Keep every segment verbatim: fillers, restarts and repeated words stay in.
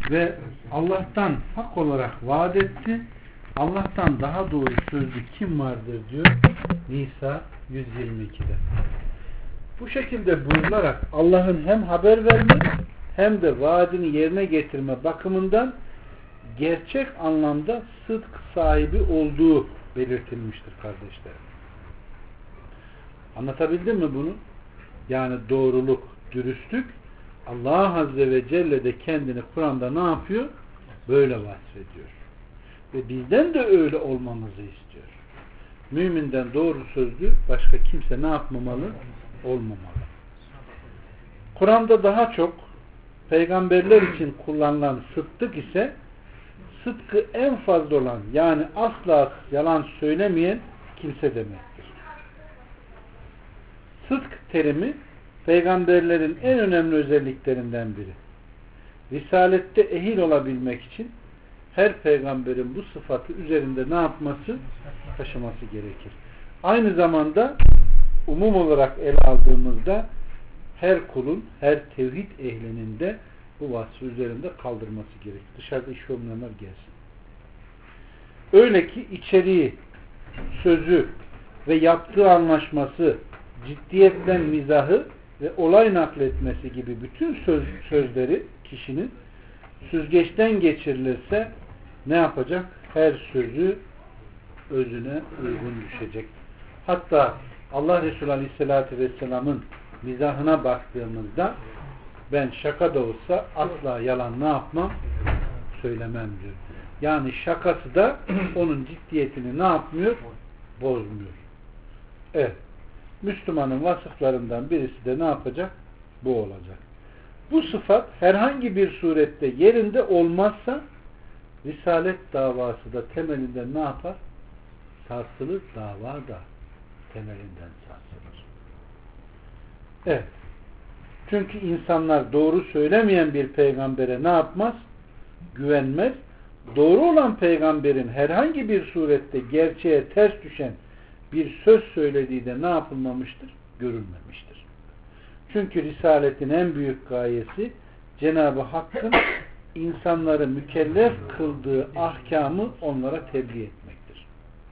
ve Allah'tan hak olarak vaat etti. Allah'tan daha doğru sözlü kim vardır diyor Nisa yüz yirmi ikide. Bu şekilde buyurularak Allah'ın hem haber verme hem de vaadini yerine getirme bakımından gerçek anlamda sıdk sahibi olduğu belirtilmiştir kardeşlerim. Anlatabildim mi bunu? Yani doğruluk, dürüstlük Allah Azze ve Celle de kendini Kur'an'da ne yapıyor? Böyle vasfediyor. Ve bizden de öyle olmamızı istiyor. Müminden doğru sözlü başka kimse ne yapmamalı? Olmamalı. Kur'an'da daha çok peygamberler için kullanılan sıddık ise sıdkı en fazla olan, yani asla yalan söylemeyen kimse demektir. Sıdk terimi peygamberlerin en önemli özelliklerinden biri. Risalette ehil olabilmek için her peygamberin bu sıfatı üzerinde ne yapması? Taşıması gerekir. Aynı zamanda umum olarak ele aldığımızda her kulun, her tevhid ehlinin de bu vasfı üzerinde kaldırması gerekir. Dışarıda iş olmayanlar gelsin. Öyle ki içeriği, sözü ve yaptığı anlaşması, ciddiyetten mizahı ve olay nakletmesi gibi bütün söz, sözleri kişinin süzgeçten geçirilirse ne yapacak? Her sözü özüne uygun düşecek. Hatta Allah Resulü Aleyhisselatü Vesselam'ın mizahına baktığımızda ben şaka da olsa asla yalan ne yapmam? Söylemem diyor. Yani şakası da onun ciddiyetini ne yapmıyor? Bozmuyor. Evet. Müslümanın vasıflarından birisi de ne yapacak? Bu olacak. Bu sıfat herhangi bir surette yerinde olmazsa Risalet davası da temelinden ne yapar? Sarsılır, dava da temelinden sarsılır. Evet. Çünkü insanlar doğru söylemeyen bir peygambere ne yapmaz? Güvenmez. Doğru olan peygamberin herhangi bir surette gerçeğe ters düşen bir söz söylediği de ne yapılmamıştır? Görülmemiştir. Çünkü Risaletin en büyük gayesi Cenab-ı Hakk'ın insanları mükellef kıldığı ahkamı onlara tebliğ etmektir.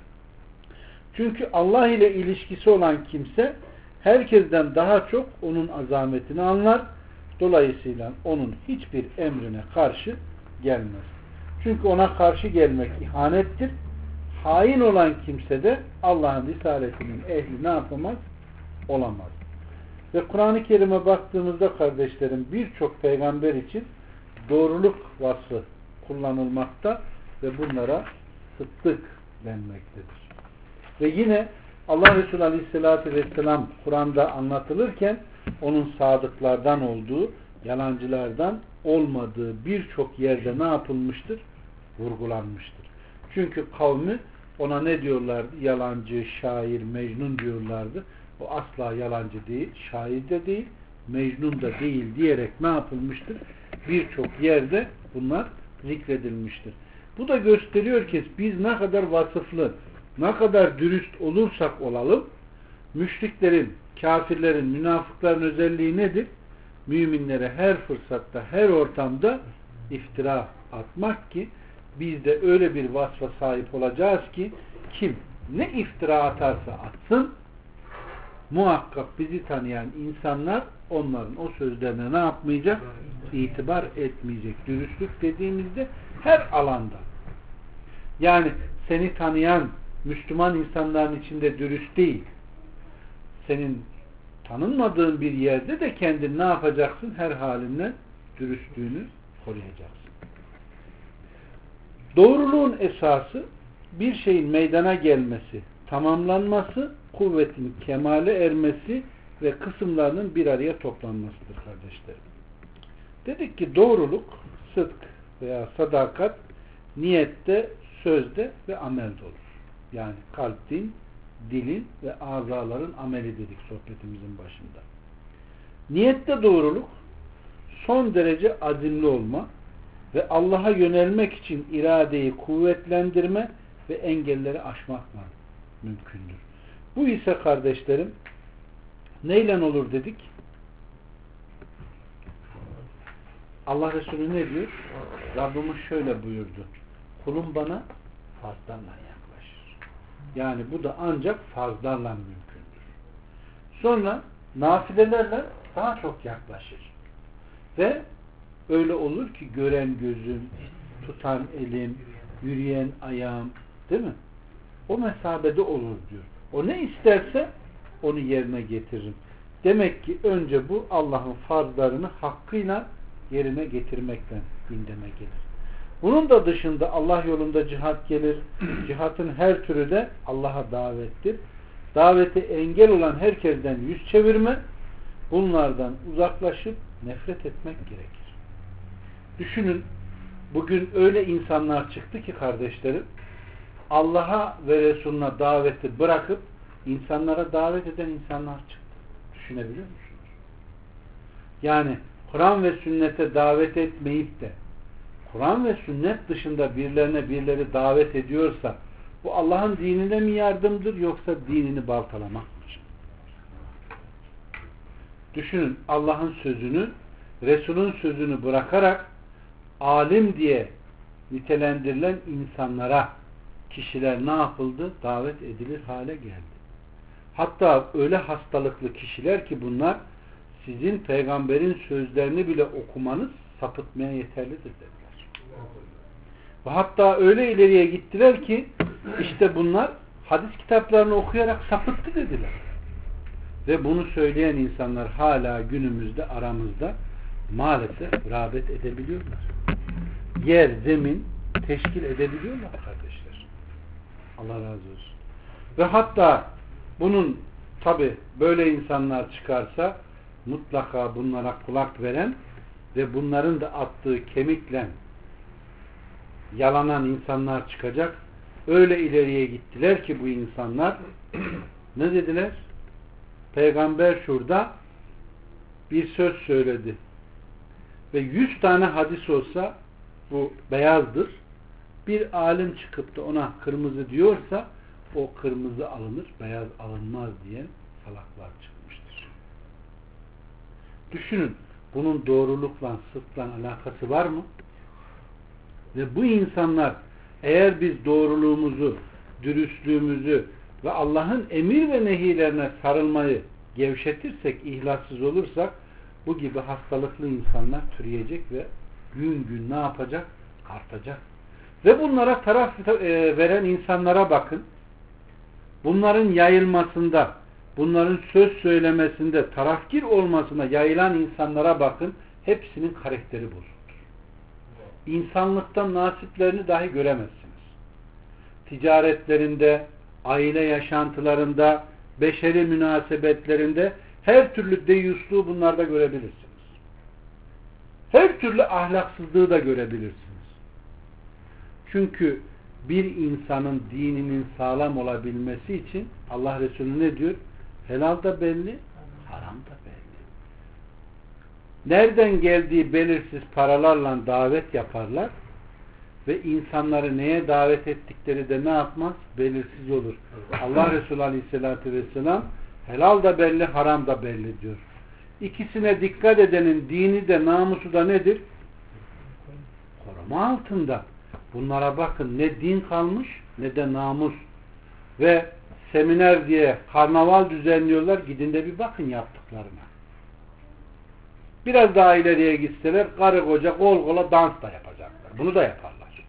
Çünkü Allah ile ilişkisi olan kimse herkesten daha çok onun azametini anlar. Dolayısıyla onun hiçbir emrine karşı gelmez. Çünkü ona karşı gelmek ihanettir. Hain olan kimse de Allah'ın risaletinin ehli ne yapamaz? Olamaz. Ve Kur'an-ı Kerim'e baktığımızda kardeşlerim birçok peygamber için doğruluk vasfı kullanılmakta ve bunlara sıddık denmektedir. Ve yine Allah Resulü Aleyhisselatü Vesselam Kur'an'da anlatılırken onun sadıklardan olduğu, yalancılardan olmadığı birçok yerde ne yapılmıştır? Vurgulanmıştır. Çünkü kavmi ona ne diyorlardı? Yalancı, şair, mecnun diyorlardı. O asla yalancı değil, şair de değil, mecnun da değil diyerek ne yapılmıştır? Birçok yerde bunlar zikredilmiştir. Bu da gösteriyor ki biz ne kadar vasıflı, ne kadar dürüst olursak olalım, müşriklerin, kafirlerin, münafıkların özelliği nedir? Müminlere her fırsatta, her ortamda iftira atmak ki biz de öyle bir vasfa sahip olacağız ki kim ne iftira atarsa atsın muhakkak bizi tanıyan insanlar onların o sözlerine ne yapmayacak? İtibar etmeyecek. Dürüstlük dediğimizde her alanda. Yani seni tanıyan Müslüman insanların içinde dürüst değil. Senin tanınmadığın bir yerde de kendin ne yapacaksın? Her halinden dürüstlüğünü koruyacaksın. Doğruluğun esası bir şeyin meydana gelmesi, tamamlanması, kuvvetin kemale ermesi ve kısımlarının bir araya toplanmasıdır kardeşlerim. Dedik ki doğruluk, sıdk veya sadakat niyette, sözde ve amelde olur. Yani kalbin, dilin ve azaların ameli dedik sohbetimizin başında. Niyette doğruluk son derece azimli olma ve Allah'a yönelmek için iradeyi kuvvetlendirme ve engelleri aşmakla mümkündür. Bu ise kardeşlerim neyle olur dedik? Allah Resulü ne diyor? Rabbimiz şöyle buyurdu. Kulum bana farzlarla yaklaşır. Yani bu da ancak farzlarla mümkündür. Sonra nafilelerle daha çok yaklaşır. Ve öyle olur ki gören gözüm, tutan elim, yürüyen ayağım, değil mi? O mesabede olur diyor. O ne isterse onu yerine getiririm. Demek ki önce bu Allah'ın farzlarını hakkıyla yerine getirmekten gündeme gelir. Bunun da dışında Allah yolunda cihat gelir. Cihatın her türü de Allah'a davettir. Davete engel olan herkesten yüz çevirme, bunlardan uzaklaşıp nefret etmek gerekir. Düşünün, bugün öyle insanlar çıktı ki kardeşlerim, Allah'a ve Resulüne daveti bırakıp insanlara davet eden insanlar çıktı. Düşünebiliyor musunuz? Yani Kur'an ve sünnete davet etmeyip de Kur'an ve sünnet dışında birilerine birileri davet ediyorsa bu Allah'ın dinine mi yardımdır yoksa dinini baltalamak mı? Düşünün, Allah'ın sözünü, Resul'ün sözünü bırakarak alim diye nitelendirilen insanlara kişiler ne yapıldı? Davet edilir hale geldi. Hatta öyle hastalıklı kişiler ki bunlar sizin peygamberin sözlerini bile okumanız sapıtmaya yeterlidir dediler. Ve hatta öyle ileriye gittiler ki işte bunlar hadis kitaplarını okuyarak sapıttı dediler. Ve bunu söyleyen insanlar hala günümüzde aramızda maalesef rağbet edebiliyorlar. Yer, zemin teşkil edebiliyorlar kardeşler. Allah razı olsun. Ve hatta bunun tabi böyle insanlar çıkarsa mutlaka bunlara kulak veren ve bunların da attığı kemikle yalanan insanlar çıkacak. Öyle ileriye gittiler ki bu insanlar ne dediler? Peygamber şurada bir söz söyledi ve yüz tane hadis olsa bu beyazdır. Bir alim çıkıp da ona kırmızı diyorsa o kırmızı alınır, beyaz alınmaz diyen salaklar çıkmıştır. Düşünün, bunun doğrulukla, sıdkla alakası var mı? Ve bu insanlar eğer biz doğruluğumuzu, dürüstlüğümüzü ve Allah'ın emir ve nehilerine sarılmayı gevşetirsek, ihlassız olursak bu gibi hastalıklı insanlar türeyecek ve gün gün ne yapacak? Artacak. Ve bunlara taraf veren insanlara bakın. Bunların yayılmasında, bunların söz söylemesinde, tarafgir olmasına yayılan insanlara bakın. Hepsinin karakteri bozuktur. İnsanlıktan nasiplerini dahi göremezsiniz. Ticaretlerinde, aile yaşantılarında, beşeri münasebetlerinde her türlü deyyusluğu bunlarda görebilirsiniz. Her türlü ahlaksızlığı da görebilirsiniz. Çünkü bir insanın dininin sağlam olabilmesi için Allah Resulü ne diyor? Helal da belli, haram da belli. Nereden geldiği belirsiz paralarla davet yaparlar ve insanları neye davet ettikleri de ne yapmaz? Belirsiz olur. Allah Resulü Aleyhisselatü Vesselam helal da belli, haram da belli diyor. İkisine dikkat edenin dini de namusu da nedir? Koruma altında. Bunlara bakın, ne din kalmış ne de namus. Ve seminer diye karnaval düzenliyorlar. Gidin de bir bakın yaptıklarına. Biraz daha ileriye gitseler karı koca kol kola dans da yapacaklar. Bunu da yaparlar.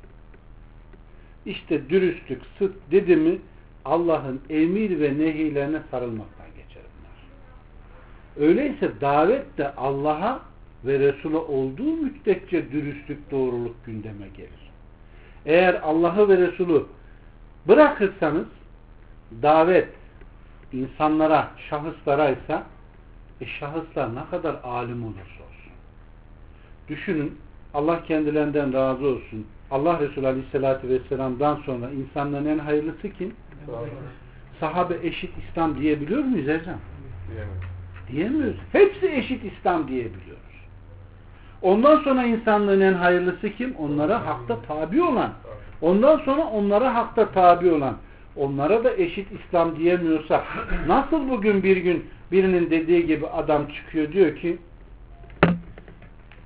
İşte dürüstlük, sıdk dedi mi Allah'ın emir ve nehilerine sarılmaktan geçer bunlar. Öyleyse davet de Allah'a ve Resul'a olduğu müddetçe dürüstlük, doğruluk gündeme gelir. Eğer Allah'ı ve Resulü bırakırsanız davet insanlara, şahıslara ise e şahıslar ne kadar alim olursa olsun. Düşünün, Allah kendilerinden razı olsun. Allah Resulü Aleyhisselatü Vesselam'dan sonra insanların en hayırlısı kim? Sahabe eşit İslam diyebiliyor muyuz Ercan? Diyemiyoruz. Hepsi eşit İslam diyebiliyoruz. Ondan sonra insanlığın en hayırlısı kim? Onlara hakta tabi olan. Ondan sonra onlara hakta tabi olan. Onlara da eşit İslam diyemiyorsak nasıl bugün bir gün birinin dediği gibi adam çıkıyor diyor ki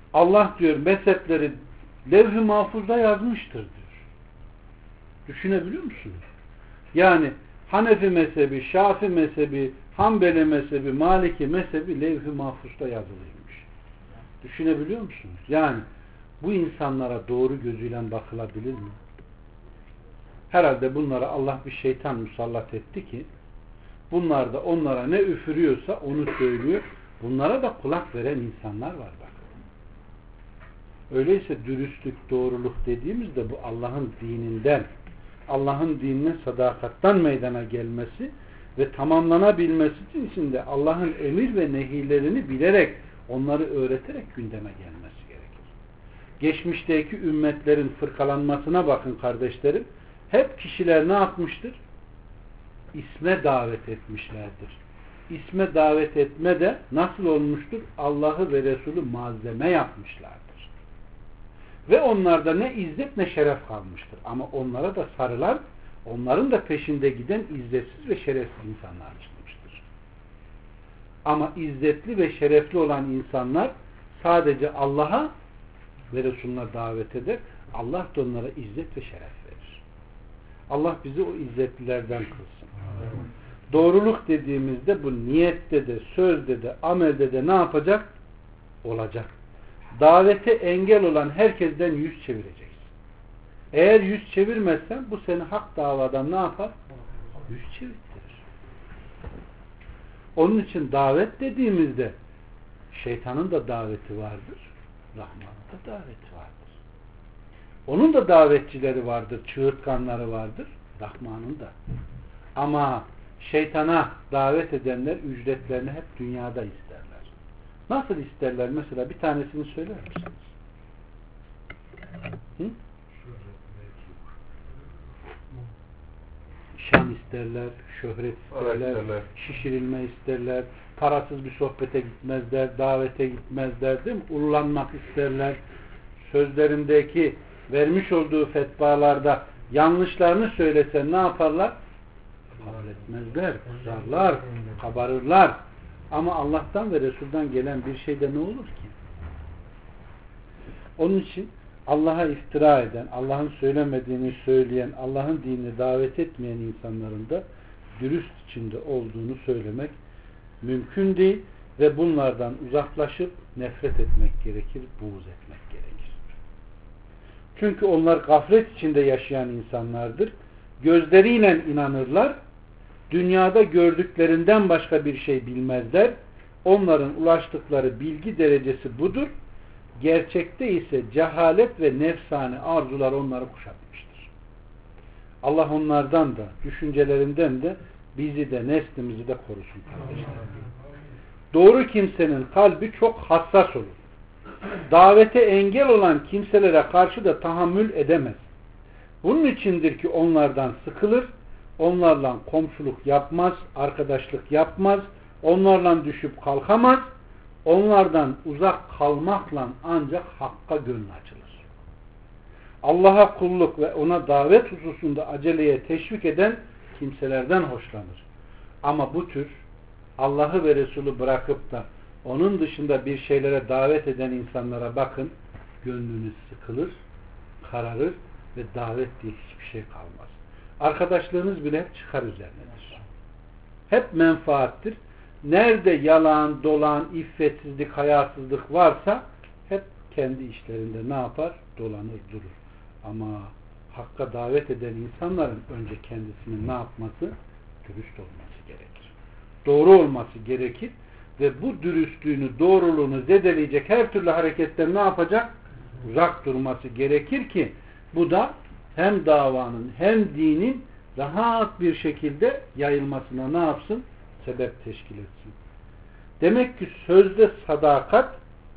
Allah diyor mezhepleri levh-i mahfuzda yazmıştır diyor. Düşünebiliyor musunuz? Yani Hanefi mezhebi, Şafi mezhebi, Hanbeli mezhebi, Maliki mezhebi levh-i mahfuzda yazılıymış. Düşünebiliyor musunuz? Yani bu insanlara doğru gözüyle bakılabilir mi? Herhalde bunlara Allah bir şeytan musallat etti ki bunlar da onlara ne üfürüyorsa onu söylüyor. Bunlara da kulak veren insanlar var bak. Öyleyse dürüstlük, doğruluk dediğimizde bu Allah'ın dininden, Allah'ın dinine sadakattan meydana gelmesi ve tamamlanabilmesi için de Allah'ın emir ve nehilerini bilerek, onları öğreterek gündeme gelmesi gerekir. Geçmişteki ümmetlerin fırkalanmasına bakın kardeşlerim. Hep kişiler ne yapmıştır? İsme davet etmişlerdir. İsme davet etme de nasıl olmuştur? Allah'ı ve Resulü malzeme yapmışlardır. Ve onlarda ne izzet ne şeref kalmıştır. Ama onlara da sarılan, onların da peşinde giden izzetsiz ve şerefsiz insanlar çıkmıştır. Ama izzetli ve şerefli olan insanlar sadece Allah'a ve Resulüne davet eder. Allah da onlara izzet ve şeref verir. Allah bizi o izzetlilerden kılsın. Doğruluk dediğimizde bu niyette de, sözde de, amelde de ne yapacak? Olacak. Davete engel olan herkesten yüz çevireceksin. Eğer yüz çevirmezsen bu seni hak davadan ne yapar? Yüz çevirtirir. Onun için davet dediğimizde şeytanın da daveti vardır. Rahman'ın da daveti vardır. Onun da davetçileri vardır. Çığırtkanları vardır. Rahman'ın da. Ama şeytana davet edenler ücretlerini hep dünyada isterler. Nasıl isterler? Mesela bir tanesini söyler misiniz? Hı? Şan isterler, şöhret isterler, isterler, şişirilme isterler, parasız bir sohbete gitmezler, davete gitmezler, değil mi? Ullanmak isterler. Sözlerindeki vermiş olduğu fetvalarda yanlışlarını söylesen ne yaparlar? Kabul etmezler, kızarlar, kabarırlar. Ama Allah'tan ve Resul'dan gelen bir şeyde ne olur ki? Onun için Allah'a iftira eden, Allah'ın söylemediğini söyleyen, Allah'ın dinini davet etmeyen insanların da dürüst içinde olduğunu söylemek mümkün değil ve bunlardan uzaklaşıp nefret etmek gerekir, buğz etmek gerekir. Çünkü onlar gaflet içinde yaşayan insanlardır. Gözleriyle inanırlar. Dünyada gördüklerinden başka bir şey bilmezler. Onların ulaştıkları bilgi derecesi budur. Gerçekte ise cehalet ve nefsani arzular onları kuşatmıştır. Allah onlardan da, düşüncelerinden de bizi de, neslimizi de korusun kardeşler. Doğru kimsenin kalbi çok hassas olur. Davete engel olan kimselere karşı da tahammül edemez. Bunun içindir ki onlardan sıkılır, onlarla komşuluk yapmaz, arkadaşlık yapmaz, onlarla düşüp kalkamaz, onlardan uzak kalmakla ancak hakka gönlü açılır. Allah'a kulluk ve ona davet hususunda aceleye teşvik eden kimselerden hoşlanır. Ama bu tür Allah'ı ve Resulü bırakıp da onun dışında bir şeylere davet eden insanlara bakın, gönlünüz sıkılır, kararır ve davet diye hiçbir şey kalmaz. Arkadaşlığınız bile hep çıkar üzerinedir. Hep menfaattir. Nerede yalan, dolan, iffetsizlik, hayasızlık varsa hep kendi işlerinde ne yapar? Dolanır, durur. Ama hakka davet eden insanların önce kendisinin ne yapması? Dürüst olması gerekir. Doğru olması gerekir ve bu dürüstlüğünü, doğruluğunu zedeleyecek her türlü hareketten ne yapacak? Uzak durması gerekir ki bu da hem davanın hem dinin rahat bir şekilde yayılmasına ne yapsın? Sebep teşkil etsin. Demek ki sözde sadakat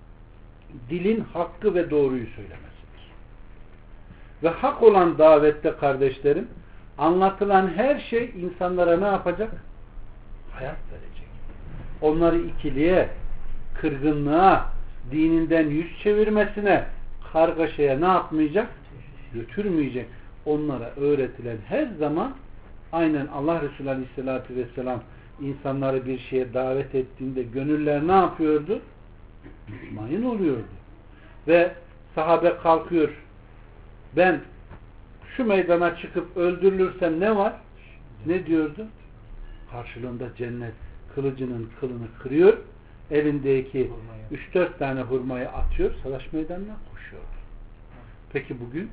dilin hakkı ve doğruyu söylemesidir. Ve hak olan davette kardeşlerim anlatılan her şey insanlara ne yapacak? Hayat verecek. Onları ikiliğe, kırgınlığa, dininden yüz çevirmesine, kargaşaya ne yapmayacak? Götürmeyecek. Onlara öğretilen her zaman aynen Allah Resulü Aleyhisselatü Vesselam insanları bir şeye davet ettiğinde gönüller ne yapıyordu? Mutmain oluyordu. ve sahabe kalkıyor, ben şu meydana çıkıp öldürülürsem ne var? Ne diyordu? Karşılığında cennet. Kılıcının kılını kırıyor, elindeki üç dört tane hurmayı atıyor, savaş meydanına koşuyor. Peki bugün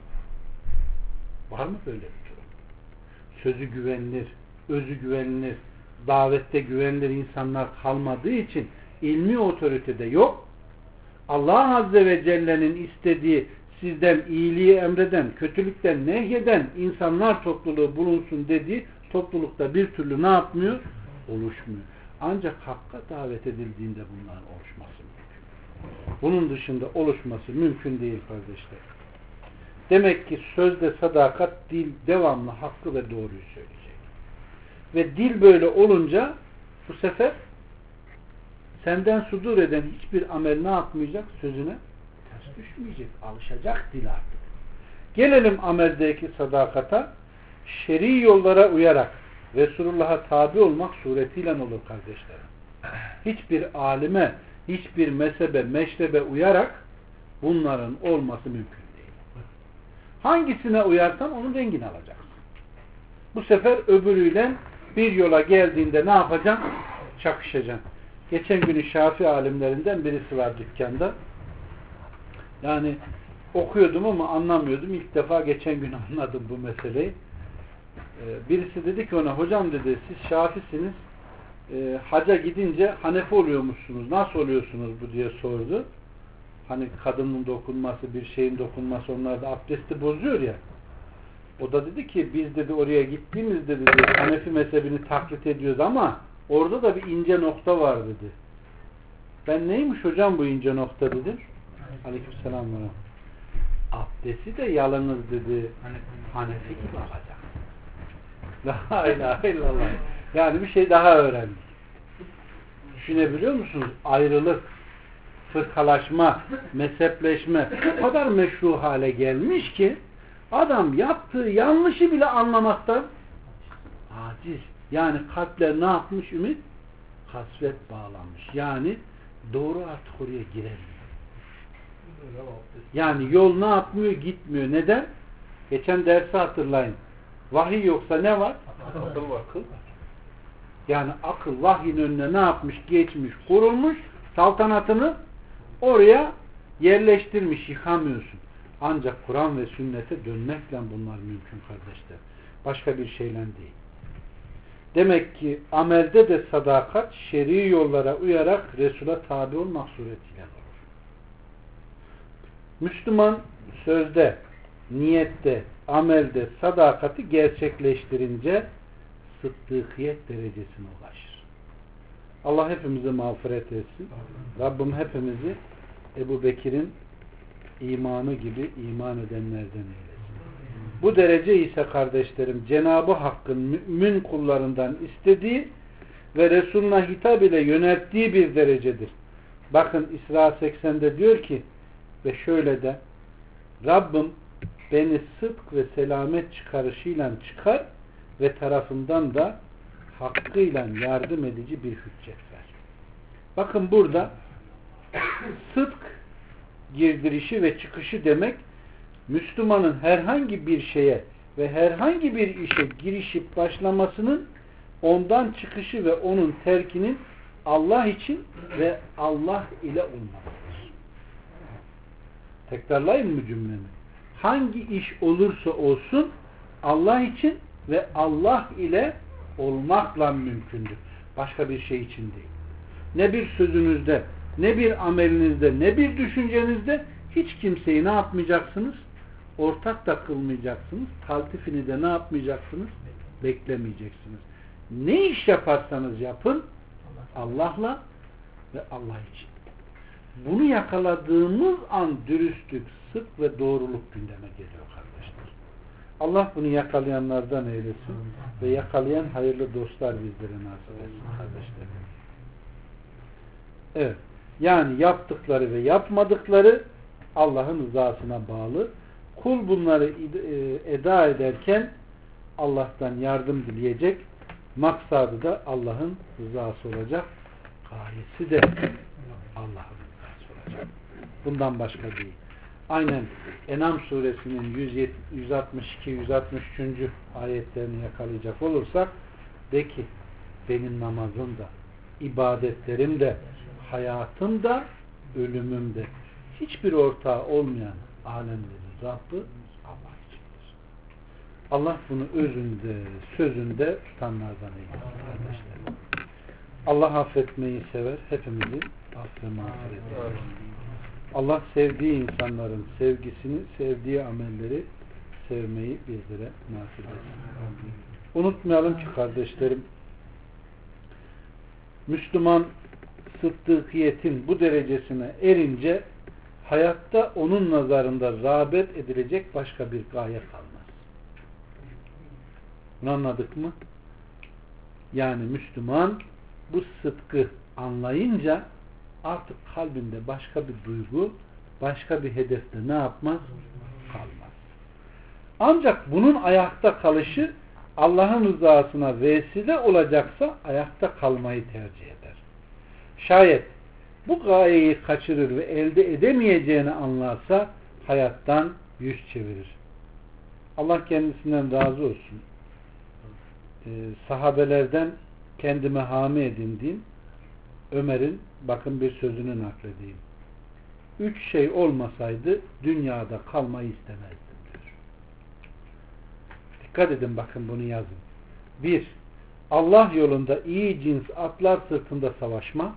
var mı böyle bir durum? Sözü güvenilir, özü güvenilir, davette güvenilir insanlar kalmadığı için ilmi otoritede yok. Allah Azze ve Celle'nin istediği sizden iyiliği emreden, kötülükten nehyeden insanlar topluluğu bulunsun dediği toplulukta bir türlü ne yapmıyor? Oluşmuyor. Ancak hakka davet edildiğinde bunların oluşması mümkün. Bunun dışında oluşması mümkün değil kardeşler. Demek ki sözde sadakat, dil devamlı hakkı ve doğruyu söyleyecek. Ve dil böyle olunca bu sefer senden sudur eden hiçbir amel ne yapmayacak? Sözüne ters düşmeyecek. Alışacak dil artık. Gelelim ameldeki sadakata. Şer'i yollara uyarak Resulullah'a tabi olmak suretiyle olur kardeşlerim. Hiçbir alime, hiçbir mezhebe, meşrebe uyarak bunların olması mümkün değil. Hangisine uyarsan onun rengini alacaksın. Bu sefer öbürüyle bir yola geldiğinde ne yapacaksın? Çakışacaksın. Geçen günü Şafii alimlerinden birisi var dükkanda. Yani okuyordum ama anlamıyordum. İlk defa geçen gün anladım bu meseleyi. Birisi dedi ki ona, hocam dedi, siz Şafisiniz, e, haca gidince Hanefi oluyormuşsunuz, nasıl oluyorsunuz bu diye sordu. Hani kadının dokunması, bir şeyin dokunması onlarda abdesti bozuyor ya. O da dedi ki biz dedi oraya gittiğimizde dedi Hanefi mezhebini taklit ediyoruz ama orada da bir ince nokta var dedi. Ben neymiş hocam bu ince nokta dedim. Aleykümselam. Abdesti de yalnız dedi Hanefi gibi alacak. La ilahe illallah. Yani bir şey daha öğrendik. Düşünebiliyor musunuz? Ayrılık, fırkalaşma, mezhepleşme o kadar meşru hale gelmiş ki adam yaptığı yanlışı bile anlamaktan aciz. Yani kalpler ne yapmış Ümit? Hasret bağlanmış. Yani doğru artık oraya giremiyor. Yani yol ne yapmıyor? Gitmiyor. Neden? Geçen dersi hatırlayın. Vahiy yoksa ne var? Akıl var. Akıl var. Yani akıl vahyin önüne ne yapmış? Geçmiş, kurulmuş, saltanatını oraya yerleştirmiş, yıkamıyorsun. Ancak Kur'an ve sünnete dönmekle bunlar mümkün kardeşler. Başka bir şeyle değil. Demek ki amelde de sadakat şer'i yollara uyarak Resul'a tabi olmak suretiyle olur. Müslüman sözde, niyette, amelde sadakati gerçekleştirince sıddıkiyet derecesine ulaşır. Allah hepimize mağfiret etsin. Rabbim hepimizi Ebu Bekir'in imanı gibi iman edenlerden eylesin. Bu derece ise kardeşlerim Cenab-ı Hakk'ın mümin kullarından istediği ve Resulüne hitap ile yönelttiği bir derecedir. Bakın İsra seksende diyor ki ve şöyle de Rabbim beni sıdk ve selamet çıkarışıyla çıkar ve tarafından da hakkıyla yardım edici bir hüccet ver. Bakın burada sıdk girdirişi ve çıkışı demek Müslümanın herhangi bir şeye ve herhangi bir işe girişip başlamasının ondan çıkışı ve onun terkinin Allah için ve Allah ile olmasıdır. Tekrarlayayım mı cümlemi? Hangi iş olursa olsun Allah için ve Allah ile olmakla mümkündür. Başka bir şey için değil. Ne bir sözünüzde, ne bir amelinizde, ne bir düşüncenizde hiç kimseyi ne yapmayacaksınız? Ortak da kılmayacaksınız. Taltifini de ne yapmayacaksınız? Beklemeyeceksiniz. Ne iş yaparsanız yapın Allah'la ve Allah için. Bunu yakaladığımız an dürüstlük, sıdk ve doğruluk gündeme geliyor kardeşler. Allah bunu yakalayanlardan eylesin ve yakalayan hayırlı dostlar bizlere nasip etsin kardeşler. Evet. Yani yaptıkları ve yapmadıkları Allah'ın rızasına bağlı. Kul bunları eda ederken Allah'tan yardım dileyecek. Maksadı da Allah'ın rızası olacak. Gayesi de Allah'ın rızası olacak. Bundan başka değil. Aynen En'am suresinin yüz altmış iki yüz altmış üç. ayetlerini yakalayacak olursak de ki benim namazım da, ibadetlerim de, hayatım da, ölümüm de hiçbir ortağı olmayan alemlerin Rabbi Allah içindir. Allah bunu özünde, sözünde tutanlardan eylesin kardeşlerim. Allah affetmeyi sever. Hepimizi affı mağfiret eder. Allah sevdiği insanların sevgisini, sevdiği amelleri sevmeyi bizlere nasip etsin. Unutmayalım ki kardeşlerim, Müslüman sıddıkiyetin bu derecesine erince hayatta onun nazarında rağbet edilecek başka bir gaye kalmaz. Bunu anladık mı? Yani Müslüman bu sıdkı anlayınca artık kalbinde başka bir duygu, başka bir hedefte ne yapmaz? Kalmaz. Ancak bunun ayakta kalışı Allah'ın rızasına vesile olacaksa ayakta kalmayı tercih eder. Şayet bu gayeyi kaçırır ve elde edemeyeceğini anlarsa hayattan yüz çevirir. Allah kendisinden razı olsun. Ee, sahabelerden kendime hami edindiğim Ömer'in bakın bir sözünü nakledeyim. Üç şey olmasaydı dünyada kalmayı istemezdim diyor. Dikkat edin bakın bunu yazın. Bir, Allah yolunda iyi cins atlar sırtında savaşma.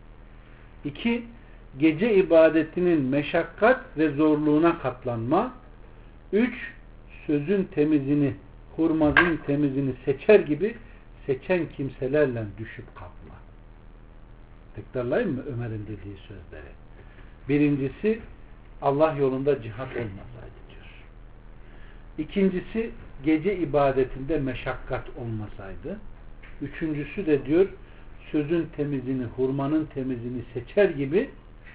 İki, gece ibadetinin meşakkat ve zorluğuna katlanma. Üç, sözün temizini, hurmazın temizini seçer gibi seçen kimselerle düşüp kalkma. Tekrarlayayım mı Ömer'in dediği sözleri? Birincisi, Allah yolunda cihat olmasaydı diyor. İkincisi, gece ibadetinde meşakkat olmasaydı. Üçüncüsü de diyor, sözün temizini, hurmanın temizini seçer gibi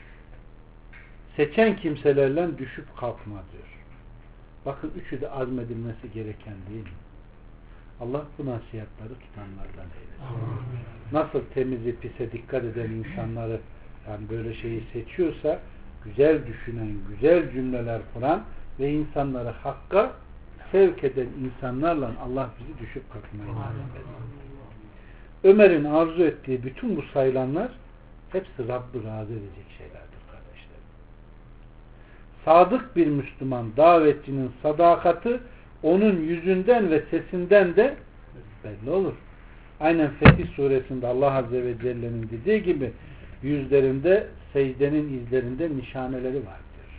seçen kimselerle düşüp kalkma diyor. Bakın üçü de azmedilmesi gereken değil mi? Allah bu nasihatları tutanlardan eylesin. Nasıl temizi pise dikkat eden insanları yani böyle şeyi seçiyorsa güzel düşünen, güzel cümleler kuran ve insanları hakka sevk eden insanlarla Allah bizi düşüp kalkmayı nasip etsin. Ömer'in arzu ettiği bütün bu sayılanlar hepsi Rabb'i razı edecek şeylerdir kardeşlerim. Sadık bir Müslüman davetçinin sadakati onun yüzünden ve sesinden de belli olur. Aynen Fetih suresinde Allah Azze ve Celle'nin dediği gibi yüzlerinde secdenin izlerinde nişaneleri vardır.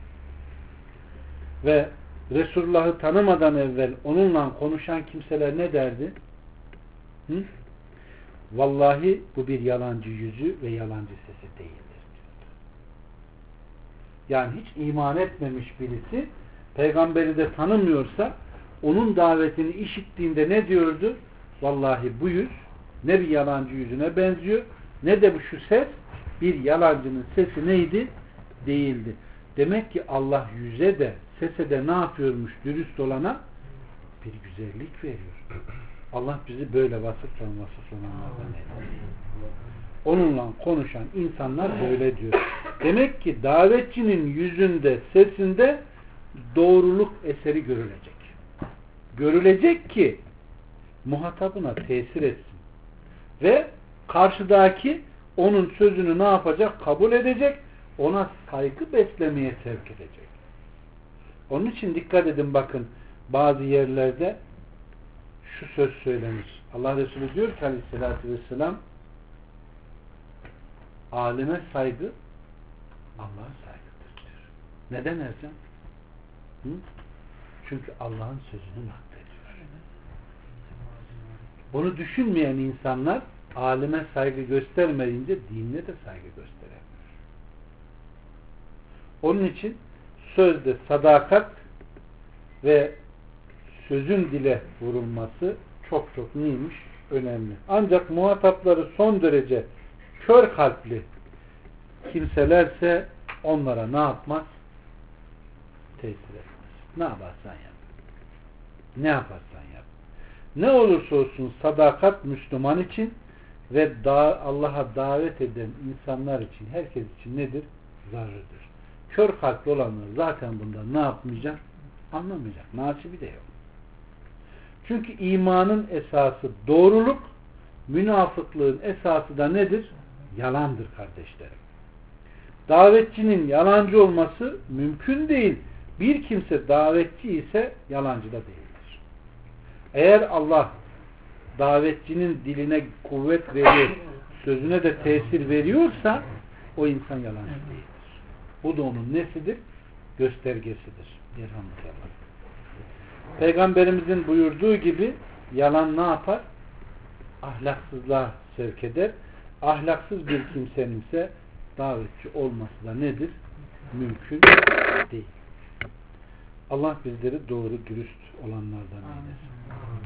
Ve Resulullah'ı tanımadan evvel onunla konuşan kimseler ne derdi? Hı? Vallahi bu bir yalancı yüzü ve yalancı sesi değildir diyordu. Yani hiç iman etmemiş birisi peygamberi de tanımıyorsa onun davetini işittiğinde ne diyordu? Vallahi bu yüz ne bir yalancı yüzüne benziyor ne de bu şu ses bir yalancının sesi neydi? Değildi. Demek ki Allah yüze de sese de ne yapıyormuş dürüst olana? Bir güzellik veriyor. Allah bizi böyle vasıflan vasıflananlardan eylesin. Onunla konuşan insanlar böyle diyor. Demek ki davetçinin yüzünde, sesinde doğruluk eseri görülecek. Görülecek ki muhatabına tesir etsin. Ve karşıdaki onun sözünü ne yapacak? Kabul edecek. Ona saygı beslemeye sevk edecek. Onun için dikkat edin bakın bazı yerlerde şu söz söylenir. Allah Resulü diyor ki aleyhissalatü vesselam alime saygı Allah'a saygıdır diyor. Neden Ercan? Hı? Çünkü Allah'ın sözünü naklediyor. Bunu düşünmeyen insanlar alime saygı göstermeyince dinine de saygı gösteremiyor. Onun için sözde sadakat ve sözün dile vurulması çok çok neymiş? Önemli. Ancak muhatapları son derece kör kalpli kimselerse onlara ne yapmaz? Tesir etmez. Ne yaparsan yap. Ne yaparsan yap. Ne olursa olsun sadakat Müslüman için ve Allah'a davet eden insanlar için, herkes için nedir? Zararıdır. kör kalpli olanlar zaten bundan ne yapmayacak? Anlamayacak. Nasibi de yok. Çünkü imanın esası doğruluk, münafıklığın esası da nedir? Yalandır kardeşlerim. Davetçinin yalancı olması mümkün değil. Bir kimse davetçi ise yalancı da değildir. Eğer Allah davetçinin diline kuvvet veriyor, sözüne de tesir veriyorsa o insan yalancı değildir. Bu da onun nesidir? Göstergesidir. Elhamdülillah. Peygamberimizin buyurduğu gibi yalan ne yapar? Ahlaksızlığa sevk eder. Ahlaksız bir kimsenin ise davetçi olması da nedir? Mümkün değil. Allah bizleri doğru dürüst olanlardan eylesin.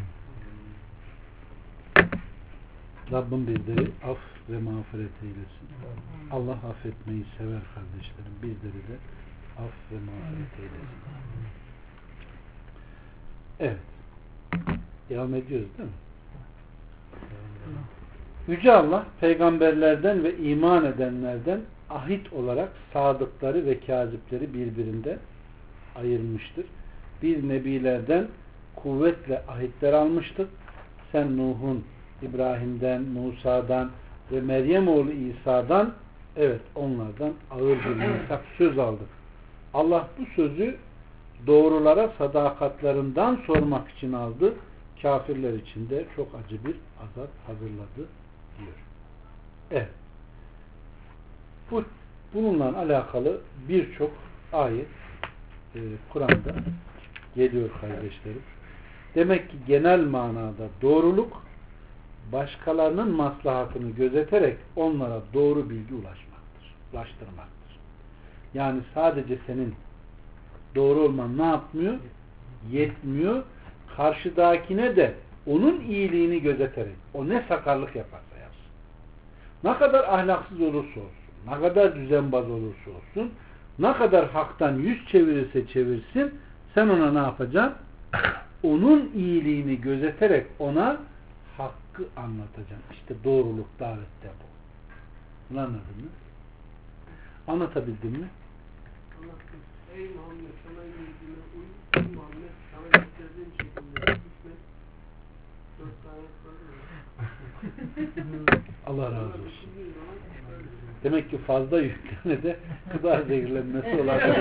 Rabbim bizleri af ve mağfiret eylesin. Allah affetmeyi sever kardeşlerim. Bizleri de af ve mağfiret eylesin. Evet. Devam ediyoruz değil mi? Yüce Allah peygamberlerden ve iman edenlerden ahit olarak sadıkları ve kazipleri birbirinde ayırmıştır. Biz nebilerden kuvvetle ahitler almıştık. Sen Nuh'un, İbrahim'den, Musa'dan ve Meryem oğlu İsa'dan, evet onlardan ağır bir misak söz aldık. Allah bu sözü doğrulara sadakatlerinden sormak için aldı. Kafirler için de çok acı bir azap hazırladı diyor. Evet. Bu, bununla alakalı birçok ayet e, Kur'an'da geliyor kardeşlerim. Demek ki genel manada doğruluk başkalarının maslahatını gözeterek onlara doğru bilgi ulaşmaktır. Ulaştırmaktır. Yani sadece senin doğru olman ne yapmıyor? Yetmiyor. Karşıdakine de onun iyiliğini gözeterek o ne sakarlık yaparsa yapsın. Ne kadar ahlaksız olursa olsun, ne kadar düzenbaz olursa olsun, ne kadar haktan yüz çevirirse çevirsin, sen ona ne yapacaksın? Onun iyiliğini gözeterek ona hakkı anlatacaksın. İşte doğruluk davette bu. Bunu anladın mı? Anlatabildim mi? Ey Muhammed sana yüzüne uy, ey Muhammed sana gösterdiğim şekilde hükmet. Dört tane soruyor. Allah razı olsun. Demek ki fazla yüklene de gıda zehirlenmesi olabilir.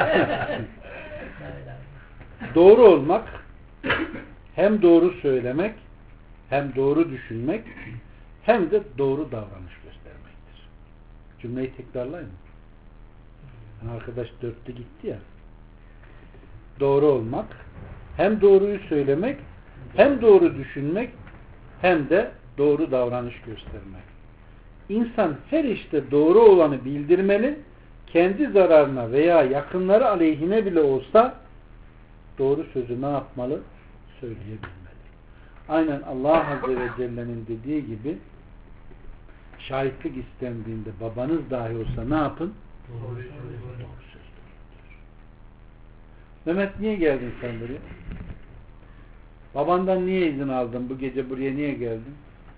Doğru olmak, hem doğru söylemek, hem doğru düşünmek, hem de doğru davranış göstermektir. Cümleyi tekrarlayın. Arkadaş dörtte gitti ya. Doğru olmak, hem doğruyu söylemek, hem doğru düşünmek, hem de doğru davranış göstermek. İnsan her işte doğru olanı bildirmeli, kendi zararına veya yakınları aleyhine bile olsa doğru sözü ne yapmalı? Söyleyebilmeli. Aynen Allah Azze ve Celle'nin dediği gibi şahitlik istendiğinde babanız dahi olsa ne yapın? Doğru söz. Doğru söz. Mehmet niye geldin sen buraya? Babandan niye izin aldın? Bu gece buraya niye geldin?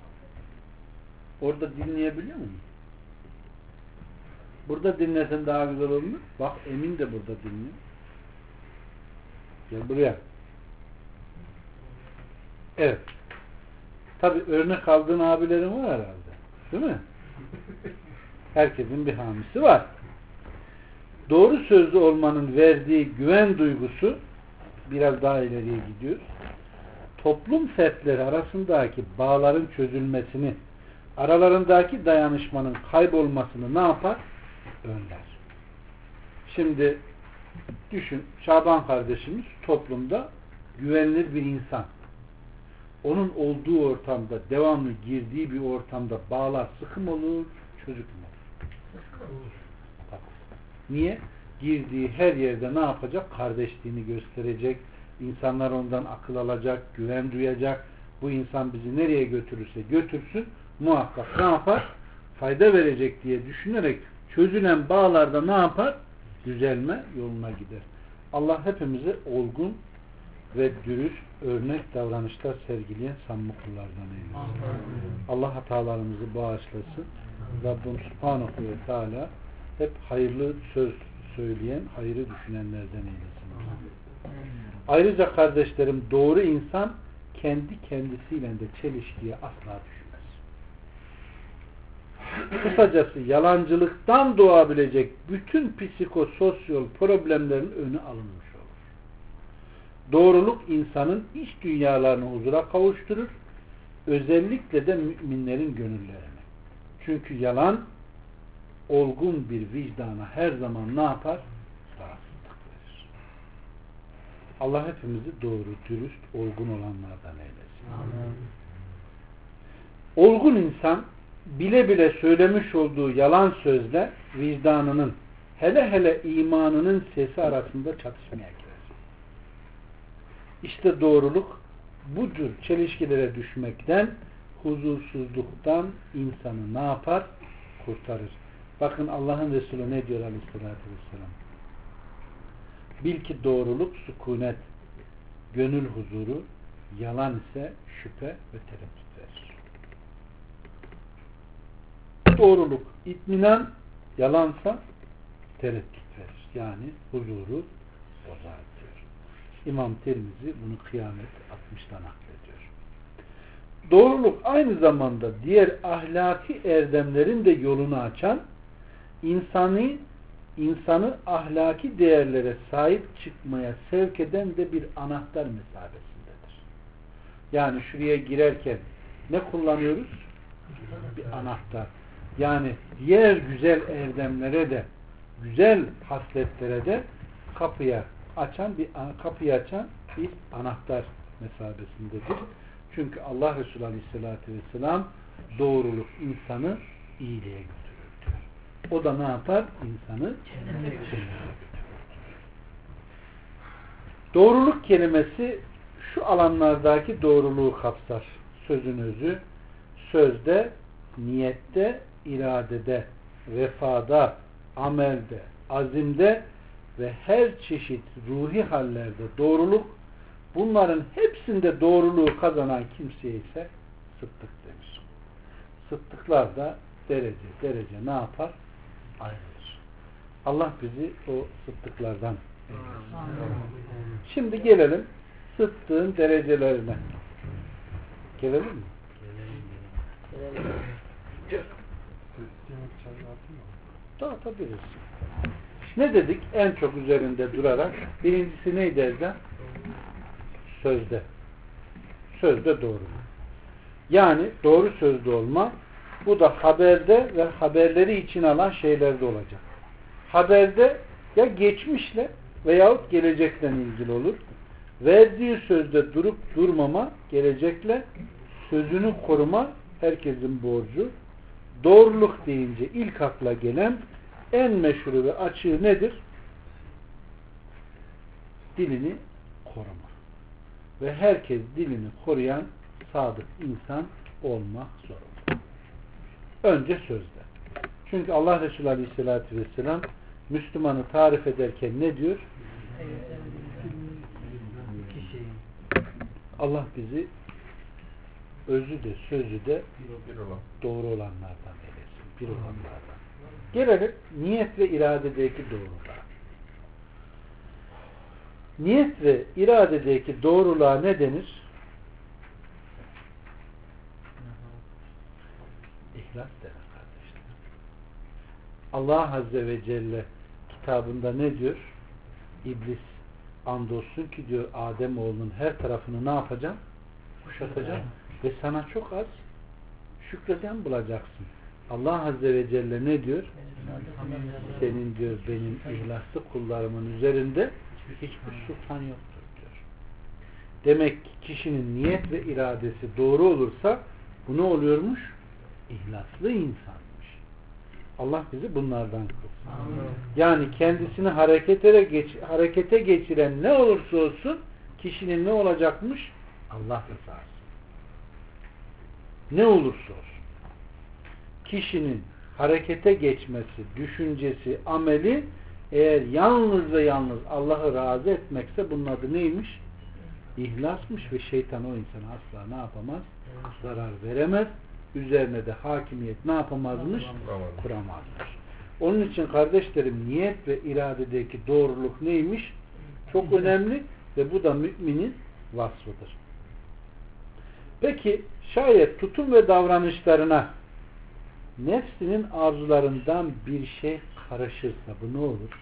Orada dinleyebiliyor musun? Burada dinlesen daha güzel olur mu? Bak Emin de burada dinliyor. Gel buraya. Evet. Tabi örnek aldığın abilerin var herhalde. Değil mi? Herkesin bir hamisi var. Doğru sözlü olmanın verdiği güven duygusu, biraz daha ileriye gidiyor. Toplum fertleri arasındaki bağların çözülmesini, aralarındaki dayanışmanın kaybolmasını ne yapar? Önler. Şimdi düşün, Şaban kardeşimiz toplumda güvenilir bir insan. Onun olduğu ortamda, devamlı girdiği bir ortamda bağlar sıkı mı olur, çözük mü olur? Bak. Niye? Girdiği her yerde ne yapacak? Kardeşliğini gösterecek, insanlar ondan akıl alacak, güven duyacak. Bu insan bizi nereye götürürse götürsün, muhakkak ne yapar? Fayda verecek diye düşünerek çözülen bağlarda ne yapar? Düzelme yoluna gider. Allah hepimize olgun ve dürüst örnek davranışlar sergileyen samimi kullardan eylesin. Allah hatalarımızı bağışlasın. Rabbim Subhanahu ve Teala hep hayırlı söz söyleyen, hayrı düşünenlerden eylesin. Ayrıca kardeşlerim, doğru insan kendi kendisiyle de çelişkiye asla düşmez. Kısacası yalancılıktan doğabilecek bütün psikososyal problemlerin önü alınmış olur. Doğruluk insanın iç dünyalarını huzura kavuşturur. Özellikle de müminlerin gönüllerini. Çünkü yalan olgun bir vicdana her zaman ne yapar? Rahatsızlık verir. Allah hepimizi doğru, dürüst, olgun olanlardan eylesin. Amin. Olgun insan bile bile söylemiş olduğu yalan sözle vicdanının, hele hele imanının sesi arasında çatışmaya girer. İşte doğruluk budur, çelişkilere düşmekten, huzursuzluktan insanı ne yapar? Kurtarır. Bakın Allah'ın Resulü ne diyor aleyhissalatü vesselam? Bil ki doğruluk sükunet, gönül huzuru, yalan ise şüphe ve tereddüt verir. Doğruluk itminan, yalansa tereddüt verir. Yani huzuru bozar diyor. İmam Tirmizi bunu Kıyamet altmıştan naklediyor. Doğruluk aynı zamanda diğer ahlaki erdemlerin de yolunu açan, insanı insanı ahlaki değerlere sahip çıkmaya sevk eden de bir anahtar mesabesindedir. Yani şuraya girerken ne kullanıyoruz? Bir anahtar. Yani diğer güzel erdemlere de, güzel hasletlere de kapıya açan bir kapıyı açan bir anahtar mesabesindedir. Çünkü Allah Resulü Aleyhisselatü Vesselam doğruluk insanı iyiliğe götürür diyor. O da ne yapar? İnsanı cennete götürür. Doğruluk kelimesi şu alanlardaki doğruluğu kapsar. Sözün özü, sözde, niyette, iradede, vefada, amelde, azimde ve her çeşit ruhi hallerde doğruluk, bunların hepsinde doğruluğu kazanan kimseye ise sıddık denir. Sıddıklar da derece derece ne yapar? Ayrılır. Allah bizi o sıddıklardan eylesin. Şimdi gelelim sıddığın derecelerine. Gelelim mi? Gelelim. Dağıtabiliriz. Ne dedik? En çok üzerinde durarak. Birincisi neydi Erdem? Sözde. Sözde doğru. Yani doğru sözlü olma, bu da haberde ve haberleri için alan şeylerde olacak. Haberde ya geçmişle veyahut gelecekle ilgili olur. Verdiği sözde durup durmama, gelecekle sözünü koruma herkesin borcu. Doğruluk deyince ilk akla gelen en meşhur ve açığı nedir? Dilini koruma. Ve herkes dilini koruyan sadık insan olmak zorunda. Önce sözde. Çünkü Allah Resulü Aleyhisselatü Vesselam Müslümanı tarif ederken ne diyor? Allah bizi özü de sözü de doğru olanlardan eylesin. Bir olanlardan. Gelelim niyet ve iradedeki doğruluğa. Niyet ve iradedeki doğruluğa ne denir? İhlas denir kardeşler. Allah Azze ve Celle kitabında ne diyor? İblis andolsun ki diyor Ademoğlunun her tarafını ne yapacağım? Kuşatacağım. Ve sana çok az şükreden bulacaksın. Allah Azze ve Celle ne diyor? Senin diyor benim ihlaslı kullarımın üzerinde hiçbir sultan yoktur diyor. Demek ki kişinin niyet ve iradesi doğru olursa bu ne oluyormuş? İhlaslı insanmış. Allah bizi bunlardan kılsın. Yani kendisini harekete, geç, harekete geçiren ne olursa olsun kişinin ne olacakmış? Allah rızası. Ne olursa olsun. Kişinin harekete geçmesi, düşüncesi, ameli eğer yalnız ve yalnız Allah'ı razı etmekse bunun adı neymiş? İhlasmış ve şeytan o insana asla ne yapamaz? Zarar veremez. Üzerine de hakimiyet ne yapamazmış? Kuramazmış. Onun için kardeşlerim niyet ve iradedeki doğruluk neymiş? Çok önemli ve bu da müminin vasfıdır. Peki şayet tutum ve davranışlarına nefsinin arzularından bir şey karışırsa bu ne olur?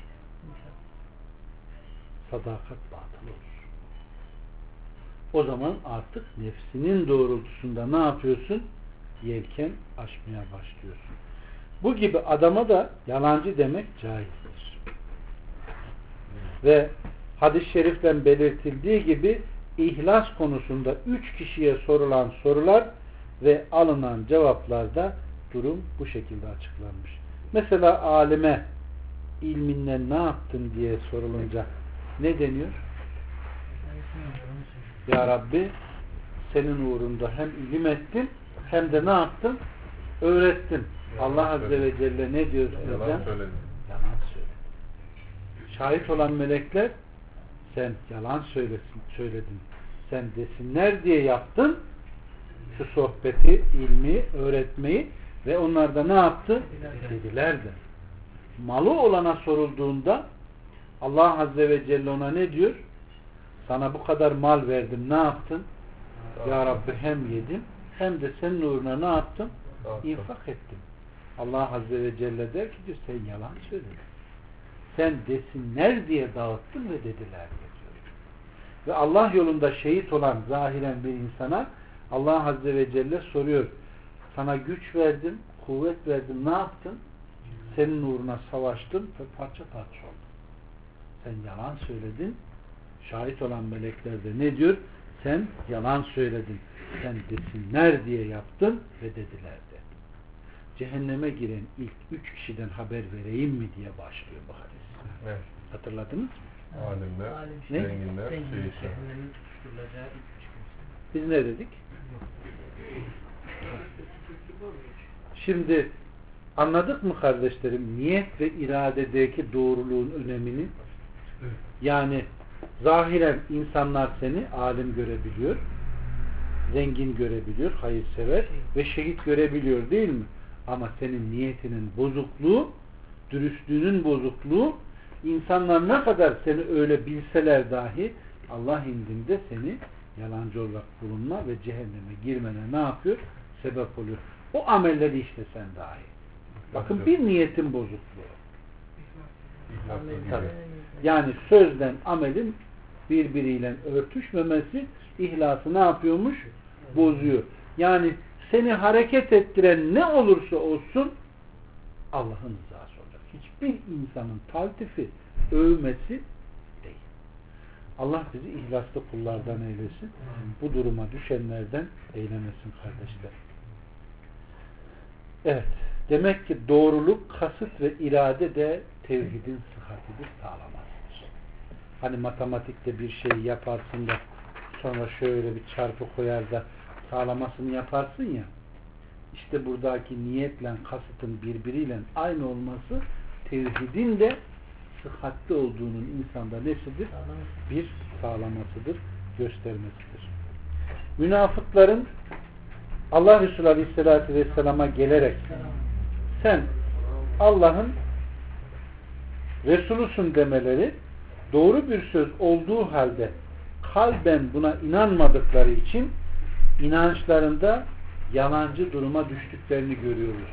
Sadakat batıl olur. O zaman artık nefsinin doğrultusunda ne yapıyorsun? Yelken açmaya başlıyorsun. Bu gibi adama da yalancı demek caizdir. Ve hadis-i şeriften belirtildiği gibi ihlas konusunda üç kişiye sorulan sorular ve alınan cevaplarda durum bu şekilde açıklanmış. Mesela alime ilminden ne yaptın diye sorulunca ne deniyor? Ya Rabbi senin uğrunda hem ilim ettim hem de ne yaptım? Öğrettim. Yalan Allah Azze söyledim. Ve Celle ne diyor? Yalan söyledim. Yalan söyledim. Şahit olan melekler sen yalan söylesin, söyledin. Sen desinler diye yaptın şu sohbeti, ilmi, öğretmeyi ve onlar da ne yaptı? Dediler de. Malı olana sorulduğunda Allah Azze ve Celle ona ne diyor? Sana bu kadar mal verdim, ne yaptın? Ya Rabbi hem yedim hem de senin uğruna ne yaptım? İnfak ettim. Allah Azze ve Celle der ki diyor, sen yalan söyledin. Sen desinler diye dağıttın ve dediler diyor. Ve Allah yolunda şehit olan zahiren bir insana Allah Azze ve Celle soruyor. Sana güç verdim, kuvvet verdim, ne yaptın? Senin uğruna savaştım ve parça parça oldum. Sen yalan söyledin. Şahit olan melekler de ne diyor? Sen yalan söyledin. Sen desinler diye yaptın ve dediler de. Cehenneme giren ilk üç kişiden haber vereyim mi diye başlıyor bu hadis. Evet. Hatırladınız mı? Alimler, ne? zenginler, şeyhler. Biz ne dedik? Şimdi anladık mı kardeşlerim? Niyet ve iradedeki doğruluğun önemini. Yani zahiren insanlar seni alim görebiliyor, zengin görebiliyor, hayırsever ve şehit görebiliyor değil mi? Ama senin niyetinin bozukluğu, dürüstlüğünün bozukluğu, insanlar ne kadar seni öyle bilseler dahi Allah indinde seni yalancı olarak bulunma ve cehenneme girmene ne yapıyor? Sebep oluyor. O amelleri işlesen dahi. Bakın bir niyetin bozukluğu. Tabii. Yani sözden amelin birbiriyle örtüşmemesi ihlası ne yapıyormuş? Bozuyor. Yani seni hareket ettiren ne olursa olsun Allah'ın rızası olacak. Hiçbir insanın taltifi, övmesi değil. Allah bizi ihlaslı kullardan eylesin. Bu duruma düşenlerden eylemesin kardeşler. Evet. Demek ki doğruluk, kasıt ve irade de tevhidin sıhhatidir, sağlamasıdır. Hani matematikte bir şey yaparsın da sonra şöyle bir çarpı koyar da sağlamasını yaparsın ya, işte buradaki niyetle kasıtın birbiriyle aynı olması tevhidin de sıhhatli olduğunun insanda nesidir? Bir sağlamasıdır, göstermesidir. Münafıkların Allah Resulü Aleyhisselatü Vesselam'a gelerek sen Allah'ın Resulusun demeleri doğru bir söz olduğu halde kalben buna inanmadıkları için inançlarında yalancı duruma düştüklerini görüyoruz.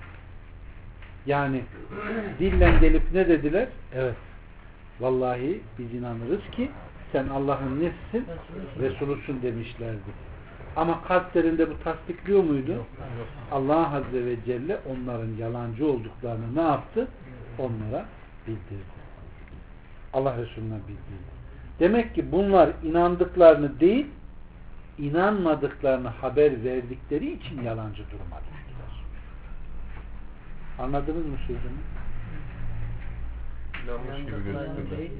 Yani dillen gelip ne dediler? Evet. Vallahi biz inanırız ki sen Allah'ın nesisin? Resulusun demişlerdi. Ama kalplerinde bu tasdikliyor muydu? Yok, yok. Allah Azze ve Celle onların yalancı olduklarını ne yaptı? Onlara bildirdi. Allah Resulü'ne bildirdi. Demek ki bunlar inandıklarını değil, inanmadıklarını haber verdikleri için yalancı duruma düştüler. Anladınız mı sözümü? İnanmış gibi gözüküyor.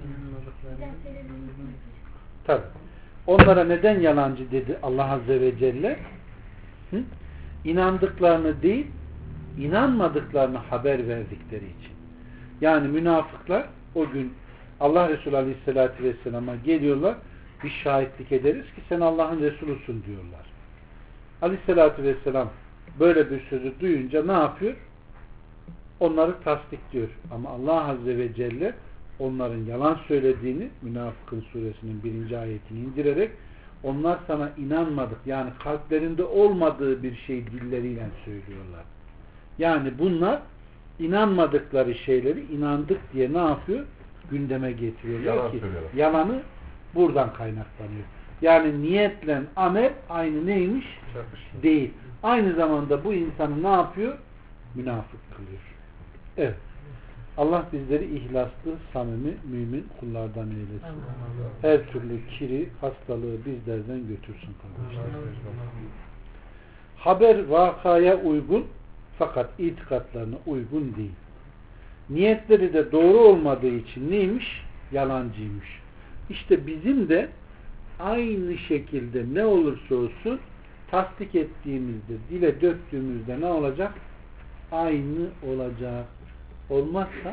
Tabii. Onlara neden yalancı dedi Allah Azze ve Celle? Hı? İnandıklarını değil, inanmadıklarını haber verdikleri için. Yani münafıklar o gün Allah Resulü Aleyhisselatü Vesselam'a geliyorlar, biz şahitlik ederiz ki sen Allah'ın Resulusun diyorlar. Aleyhisselatü Vesselam böyle bir sözü duyunca ne yapıyor? onları tasdikliyor. Ama Allah Azze ve Celle onların yalan söylediğini Münafıkın suresinin birinci ayetini indirerek onlar sana inanmadık, yani kalplerinde olmadığı bir şey dilleriyle söylüyorlar. Yani bunlar inanmadıkları şeyleri inandık diye ne yapıyor? Gündeme getiriyorlar Yalan ki söylüyorlar. yalanı buradan kaynaklanıyor. Yani niyetle amel aynı neymiş? Çarpışma. Değil. Aynı zamanda bu insanı ne yapıyor? Münafık kılıyor. Evet. Allah bizleri ihlaslı, samimi, mümin kullardan eylesin. Her türlü kiri, hastalığı bizlerden götürsün kardeşler. Haber vakaya uygun fakat itikatlarına uygun değil. Niyetleri de doğru olmadığı için neymiş? Yalancıymış. İşte bizim de aynı şekilde ne olursa olsun tasdik ettiğimizde, dile döktüğümüzde ne olacak? Aynı olacak. Olmazsa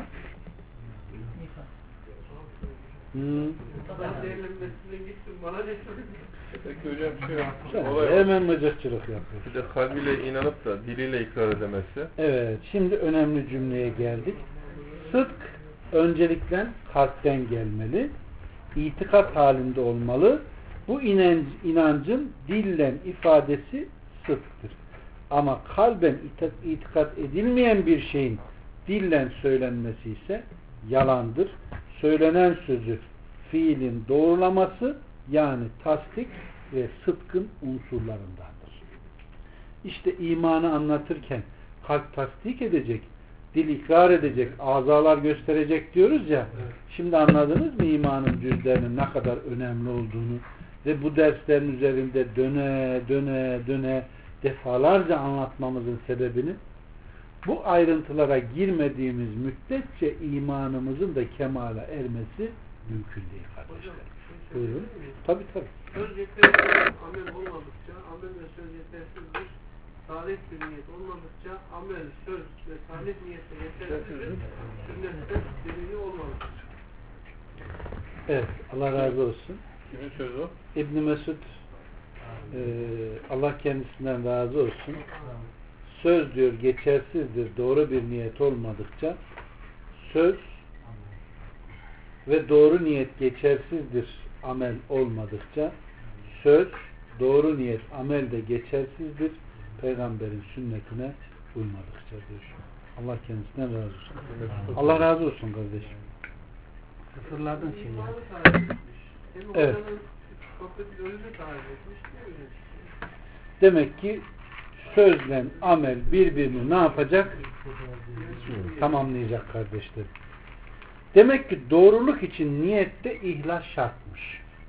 hmm. Ben değerlenmesine gittim. Bana ne söyledi? Peki hocam şey Sen olay de hemen mıcıkçılık yapıyor. bir de kalbiyle inanıp da diliyle ikrar edemezse. Evet. Şimdi önemli cümleye geldik. Sıdk öncelikle kalpten gelmeli. İtikat halinde olmalı. Bu inanc, inancın dillen ifadesi sıdktır. Ama kalben itikat edilmeyen bir şeyin dillen söylenmesi ise yalandır. Söylenen sözü fiilin doğrulaması yani tasdik ve sıdkın unsurlarındandır. İşte imanı anlatırken kalp tasdik edecek, dil ikrar edecek, azalar gösterecek diyoruz ya. Evet. Şimdi anladınız mı imanın cüzlerinin ne kadar önemli olduğunu ve bu derslerin üzerinde döne döne döne defalarca anlatmamızın sebebini? Bu ayrıntılara girmediğimiz müddetçe imanımızın da kemale ermesi mümkün değil kardeşler. Buyurun. Tabii tabii. Söz yetersiz, amel olmadıkça, amel ve söz yetersizdir. Salih bir niyet olmadıkça, amel, söz ve salih niyette yetersizdir. Sünnette delili olmalıdır. Evet. Allah razı olsun. Kimin sözü o? İbn Mesud e, Allah kendisinden razı olsun. Söz diyor geçersizdir doğru bir niyet olmadıkça, söz ve doğru niyet geçersizdir amel olmadıkça, söz, doğru niyet amel de geçersizdir peygamberin sünnetine uymadıkça diyor. Allah kendisinden razı olsun. Allah razı olsun kardeşim. Sıfırladın şimdi. İmanı tarif etmiş. Hem evet. hocanın sohbetin önünde tarif etmiş. Demek ki sözle amel birbirini ne yapacak? Tamamlayacak kardeşler. Demek ki doğruluk için niyette ihlas şartmış.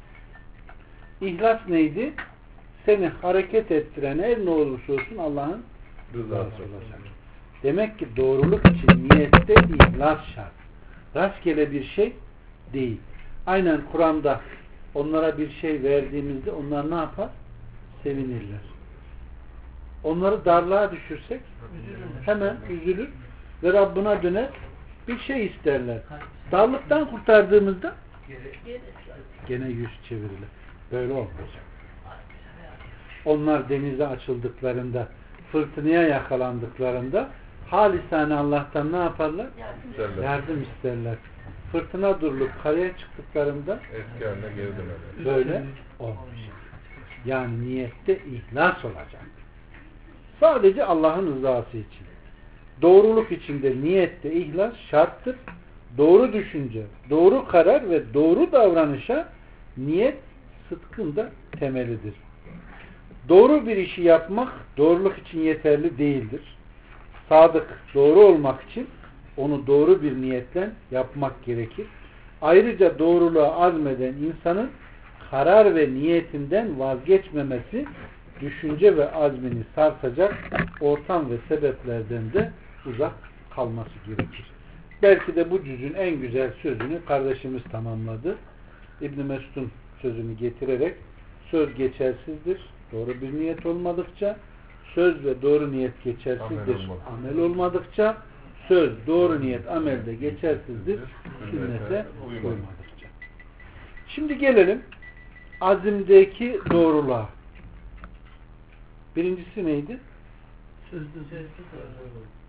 İhlas neydi? Seni hareket ettiren her ne olursa olsun Allah'ın rızası olacak. Demek ki doğruluk için niyette ihlas şart. Rastgele bir şey değil. Aynen Kur'an'da onlara bir şey verdiğimizde onlar ne yapar? Sevinirler. Onları darlığa düşürsek hemen üzülür ve Rabbına döner bir şey isterler. Darlıktan kurtardığımızda gene yüz çevirilir. Böyle olmayacak. Onlar denize açıldıklarında, fırtınaya yakalandıklarında halisane Allah'tan ne yaparlar? İsterler. Yardım isterler. Fırtına durulup karaya çıktıklarında eski haline geri dönerler. böyle olmayacak. Yani niyette ihlas olacak. Sadece Allah'ın rızası için. Doğruluk içinde niyette ihlas şarttır. Doğru düşünce, doğru karar ve doğru davranışa niyet sıdkın da temelidir. Doğru bir işi yapmak doğruluk için yeterli değildir. Sadık, doğru olmak için onu doğru bir niyetle yapmak gerekir. Ayrıca doğruluğa azmeden insanın karar ve niyetinden vazgeçmemesi düşünce ve azmini sarsacak ortam ve sebeplerden de uzak kalması gerekir. Belki de bu cüzün en güzel sözünü kardeşimiz tamamladı. İbn Mesud'un sözünü getirerek söz geçersizdir. Doğru bir niyet olmadıkça, söz ve doğru niyet geçersizdir. Amel, amel olmadıkça, söz, doğru niyet, amel de geçersizdir. Sünnete uymadıkça. Şimdi gelelim azimdeki doğruluğa. Birincisi neydi? Sözlü sözlü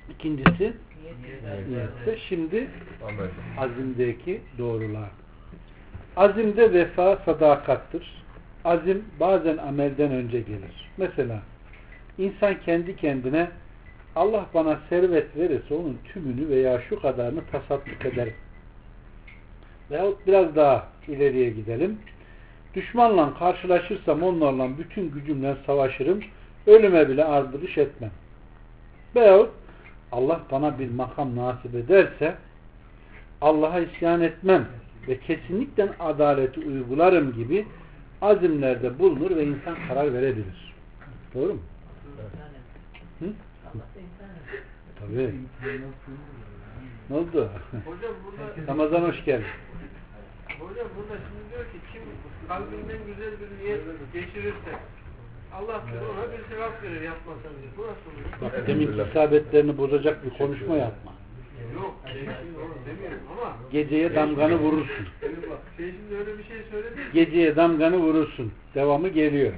İkincisi niyette. Şimdi Amel. azimdeki doğruluğa. Azimde vefa sadakattır. Azim bazen amelden önce gelir. Mesela insan kendi kendine Allah bana servet verirse onun tümünü veya şu kadarını tasadduk ederim. Veyahut biraz daha ileriye gidelim. Düşmanla karşılaşırsam onlarla bütün gücümle savaşırım. Ölüme bile ardırış etmem. Veyahut Allah bana bir makam nasip ederse Allah'a isyan etmem ve kesinlikle adaleti uygularım gibi azimlerde bulunur ve insan karar verebilir. Doğru mu? Hı? Tabii. Ne oldu? Hocam burada Ramazan hoş geldin. Hocam burada şimdi diyor ki kim kalbinden güzel bir niyet geçirirse Allah diyor ona bir sevap verir yapmasa diyor. Bu nasıl oluyor? Bak demin isabetlerini bozacak bir konuşma yapma. Yok, şey şimdi onu demiyorum ama Geceye damganı vurursun. evet bak, şey şimdi öyle bir şey söyledi. Geceye damganı vurursun. Devamı geliyor.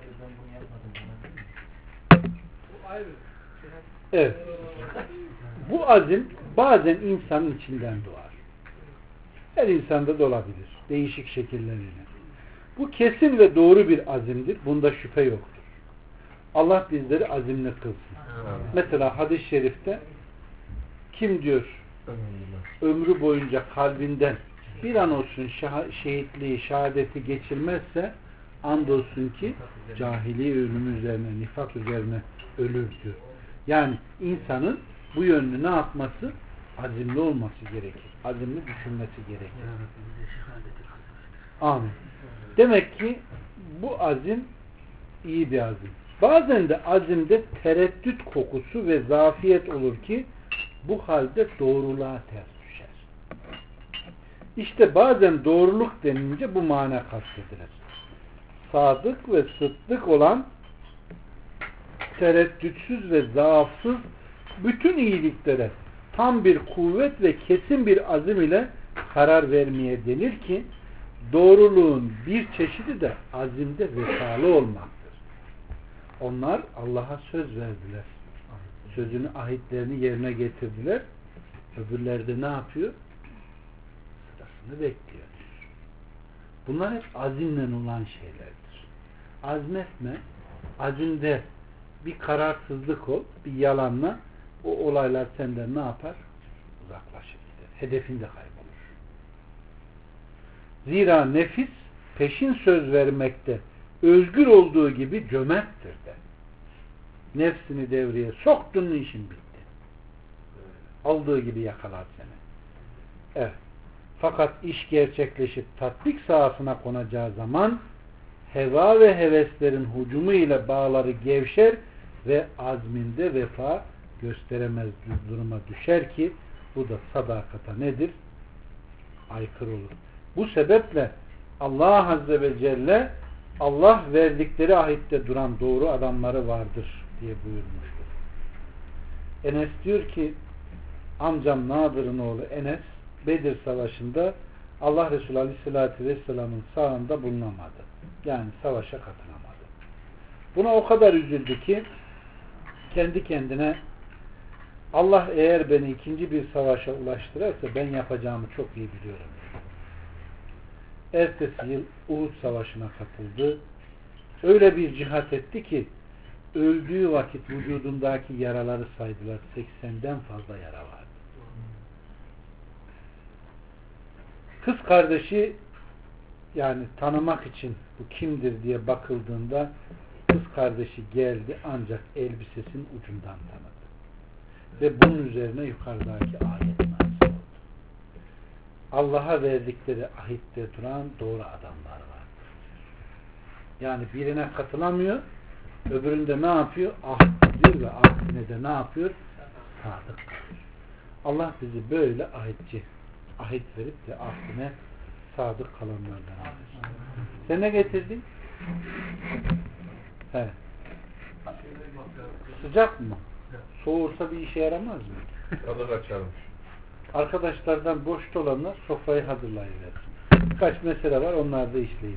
Bu ayrı. Evet. Bu azim bazen insanın içinden doğar. Her insanda da olabilir. Değişik şekilleriyle. Bu kesin ve doğru bir azimdir. Bunda şüphe yoktur. Allah bizleri azimli kılsın. Mesela hadis-i şerifte kim diyor ömrü boyunca kalbinden bir an olsun şehitliği, şehadeti geçirmezse andolsun ki cahiliye ölümü üzerine, nifak üzerine ölür diyor. Yani insanın bu yönlü ne yapması? Azimli olması gerekir. Azimli düşünmesi gerekir. Amin. Demek ki bu azim iyi bir azim. Bazen de azimde tereddüt kokusu ve zafiyet olur ki bu halde doğruluğa ters düşer. İşte bazen doğruluk denince bu mana kastedilir. Sadık ve sıddık olan tereddütsüz ve zaafsız bütün iyiliklere tam bir kuvvet ve kesin bir azim ile karar vermeye denir ki doğruluğun bir çeşidi de azimde vefalı olmaktır. Onlar Allah'a söz verdiler. Sözünü, ahitlerini yerine getirdiler. Öbürleri de ne yapıyor? Sırasını bekliyor. Bunlar hep azimle olan şeylerdir. Azmetme, azimde bir kararsızlık ol, bir yalanla o olaylar senden ne yapar? Uzaklaşır gider. Hedefinde kaybolur. Zira nefis peşin söz vermekte özgür olduğu gibi cömerttir de. Nefsini devreye soktun işin bitti. Aldığı gibi yakalar seni. Evet. Fakat iş gerçekleşip tatbik sahasına konacağı zaman heva ve heveslerin hucumu ile bağları gevşer ve azminde vefa gösteremez duruma düşer ki bu da sadakata nedir? Aykırı olur. Bu sebeple Allah Azze ve Celle Allah verdikleri ahitte duran doğru adamları vardır diye buyurmuştur. Enes diyor ki amcam Nadır'ın oğlu Enes Bedir Savaşı'nda Allah Resulü Aleyhisselatü Vesselam'ın sağında bulunamadı. Yani savaşa katılamadı. Buna o kadar üzüldü ki kendi kendine Allah eğer beni ikinci bir savaşa ulaştırırsa ben yapacağımı çok iyi biliyorum. Ertesi yıl Uhud Savaşı'na katıldı. Öyle bir cihat etti ki öldüğü vakit vücudundaki yaraları saydılar. seksenden fazla yara vardı. Kız kardeşi yani tanımak için bu kimdir diye bakıldığında kız kardeşi geldi ancak elbisesinin ucundan tanıdı. Ve bunun üzerine yukarıdaki ayet nasıl oldu? Allah'a verdikleri ahitte duran doğru adamlar var. Yani birine katılamıyor, öbüründe ne yapıyor? Ahd diyor ve ahdine de ne yapıyor? Sadık. Allah bizi böyle ahitçi, ahit verip de ahdine sadık kalanlardan alır. Sen ne getirdin? He. Sıcak mı? Soğursa bir işe yaramaz mı? Adı kaçalım. Arkadaşlardan boş olanlar sofrayı hazırlayıversin. Birkaç mesele var, onları da işleyin.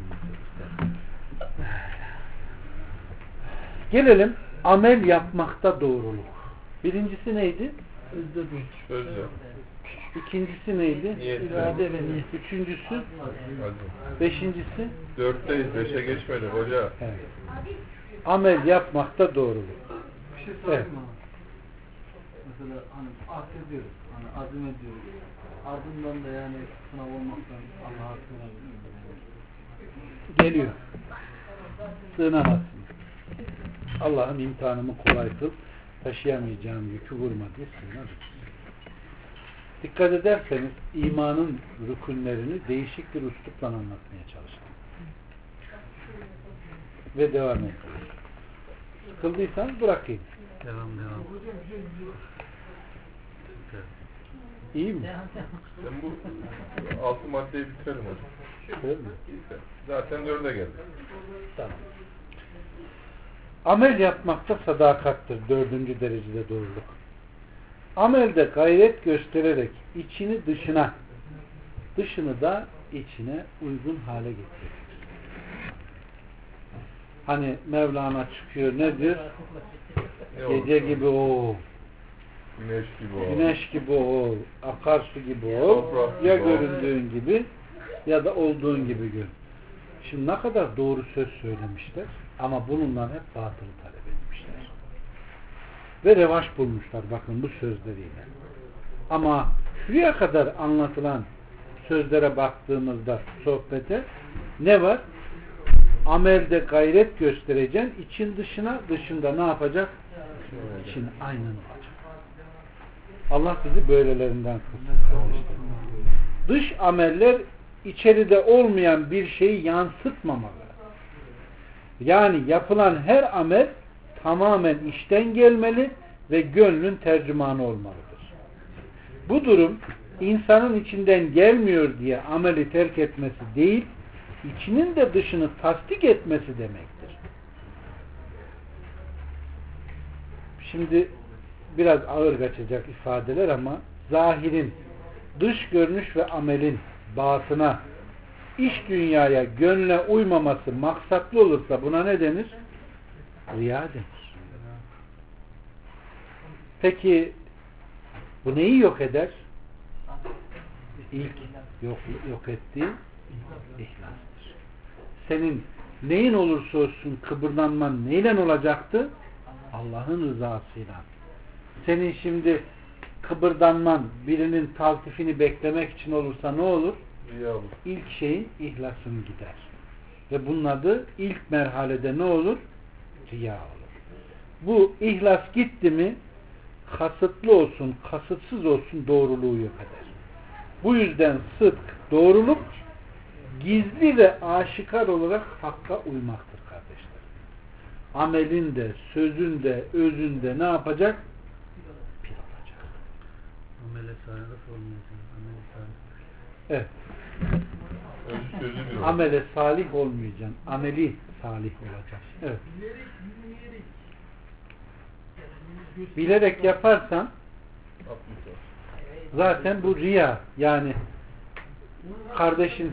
Gelelim amel yapmakta doğruluk. Birincisi neydi? Özde dur. Sözde. İkincisi neydi? Niyet. İrade ve niyet. Üçüncüsü? Hadi. Beşincisi? Dörtteyiz. Beşe geçmedik hoca. Evet. Amel yapmakta doğruluk. Bir şey Evet. sorayım mı? Mesela hani ahdediyoruz, hani azim ediyoruz. Ardından da yani sınav olmaktan Allah'a sığınabilir miyiz? Geliyor. Sığınamazsın. Allah'ım imtihanımı kolay kıl, taşıyamayacağım yükü vurma diye sığınabilirsin. Dikkat ederseniz imanın rükünlerini değişik bir üslupla anlatmaya çalıştım. Ve devam ediyoruz. Sıkıldıysanız bırakayım. Devam devam. İyi mi? Sen bu altı maddeyi bitirelim hocam. Öyle mi? Zaten dörde geldik. Tamam. Amel yapmakta sadakattır. Dördüncü derecede doğruluk. Amelde gayret göstererek içini dışına, dışını da içine uygun hale getirir. Hani Mevlana çıkıyor ne diyor? Ne Gece olur? gibi ol, Güneş gibi ol. güneş gibi ol, akarsu gibi ol, Toprak ya gibi ol. göründüğün gibi ya da olduğun gibi gör. Şimdi ne kadar doğru söz söylemişler ama bununla hep batılı talep etmişler. Ve revaç bulmuşlar bakın bu sözleriyle. Ama şuraya kadar anlatılan sözlere baktığımızda sohbete ne var? Amelde gayret göstereceksin, için dışına, dışında ne yapacak? İçin aynen olacak. Allah bizi böylelerinden kılsın. Dış ameller içeride olmayan bir şeyi yansıtmamalı. Yani yapılan her amel tamamen içten gelmeli ve gönlün tercümanı olmalıdır. Bu durum insanın içinden gelmiyor diye ameli terk etmesi değil, içinin de dışını tasdik etmesi demektir. Şimdi biraz ağır kaçacak ifadeler ama zahirin, dış görünüş ve amelin batına, iç dünyaya, gönle uymaması maksatlı olursa buna ne denir? Riya denir. Peki bu neyi yok eder? İlk yok, yok ettiği İhlastır. Senin neyin olursa olsun kıpırdanman neyle olacaktı? Allah'ın rızasıyla. Senin şimdi kıpırdanman birinin taltifini beklemek için olursa ne olur? Riya olur. İlk şeyin ihlasın gider. Ve bunun adı ilk merhalede ne olur? Riya olur. Bu ihlas gitti mi kasıtlı olsun, kasıtsız olsun doğruluğu yok eder. Bu yüzden sıdk, doğruluk gizli ve aşikar olarak hakka uymaktır kardeşler. Amelinde, sözünde, özünde ne yapacak? Bir olacak. Amele salih olmayacak. Amele salih. Evet. Özü sözü bir olur. Amele salih olmayacaksın. Ameli salih olacak. Evet. Bilerek yaparsan zaten bu riya, yani kardeşin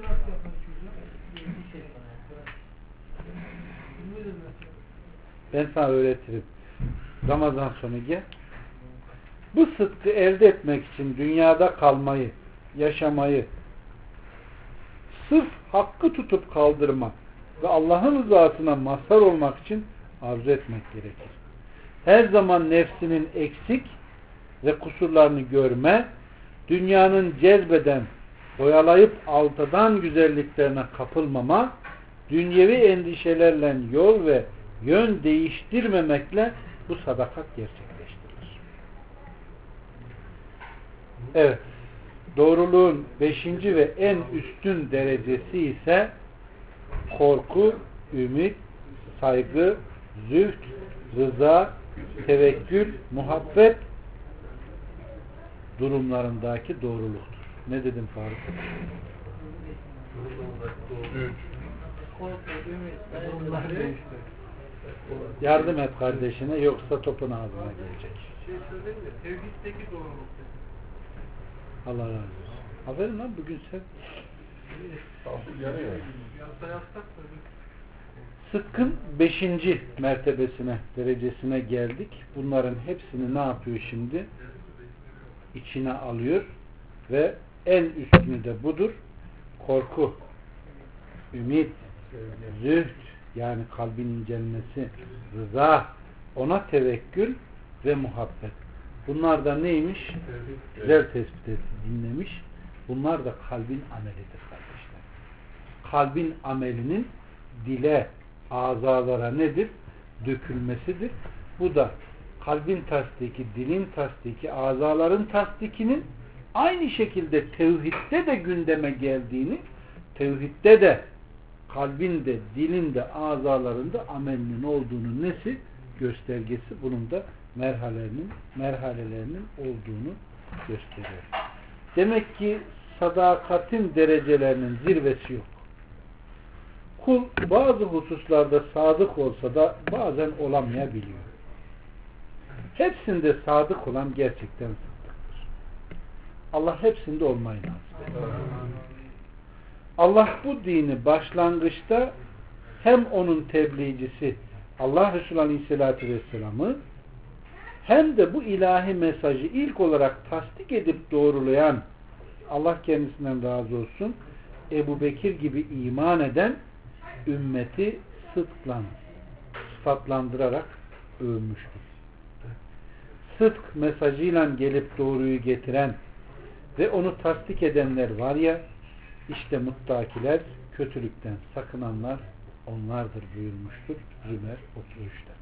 ben sana öğretirim. Ramazan sonu gel. Bu sıdkı elde etmek için dünyada kalmayı, yaşamayı sırf hakkı tutup kaldırmak ve Allah'ın rızasına mazhar olmak için arzu etmek gerekir. Her zaman nefsinin eksik ve kusurlarını görme, dünyanın cezbeden, boyalayıp altıdan güzelliklerine kapılmama, dünyevi endişelerle yol ve yön değiştirmemekle bu sadakat gerçekleştirilir. Evet, doğruluğun beşinci ve en üstün derecesi ise korku, ümit, saygı, zühd, rıza, tevekkül, muhabbet durumlarındaki doğruluktur. Ne dedim Faruk? Yardım et kardeşine, yoksa topun ağzına gelecek. Şey söyleyeyim mi? Tevhiddeki doğruluk. Allah razı olsun. Aferin lan, bugün sen Yanıyor. Yasa yazsak da sıdkın beşinci mertebesine, derecesine geldik. Bunların hepsini ne yapıyor şimdi? içine alıyor ve en üstünü de budur. Korku, ümit, zühd, yani kalbin incelmesi, rıza, ona tevekkül ve muhabbet. Bunlar da neymiş? Güzel tespit etti, dinlemiş. Bunlar da kalbin amelidir kardeşler. Kalbin amelinin dile, azalara nedir? Dökülmesidir. Bu da kalbin tasdiki, dilin tasdiki, azaların tasdikinin aynı şekilde tevhidde de gündeme geldiğini, tevhidde de kalbin de, dilin de, azalarında amelinin olduğunu nesi? Göstergesi. Bunun da merhalelerinin, merhalelerinin olduğunu gösteriyor. Demek ki sadakatin derecelerinin zirvesi yok. Kul bazı hususlarda sadık olsa da bazen olamayabiliyor. Hepsinde sadık olan gerçekten sadıktır. Allah hepsinde olmayı nasip eder. Allah bu dini başlangıçta hem onun tebliğcisi Allah Resulü Aleyhisselatü Vesselam'ı hem de bu ilahi mesajı ilk olarak tasdik edip doğrulayan, Allah kendisinden razı olsun, Ebu Bekir gibi iman eden ümmeti sıdkla sıfatlandırarak övmüştür. Sıdk mesajıyla gelip doğruyu getiren ve onu tasdik edenler var ya, işte muttakiler, kötülükten sakınanlar onlardır buyurmuştur Zümer otuz üçte.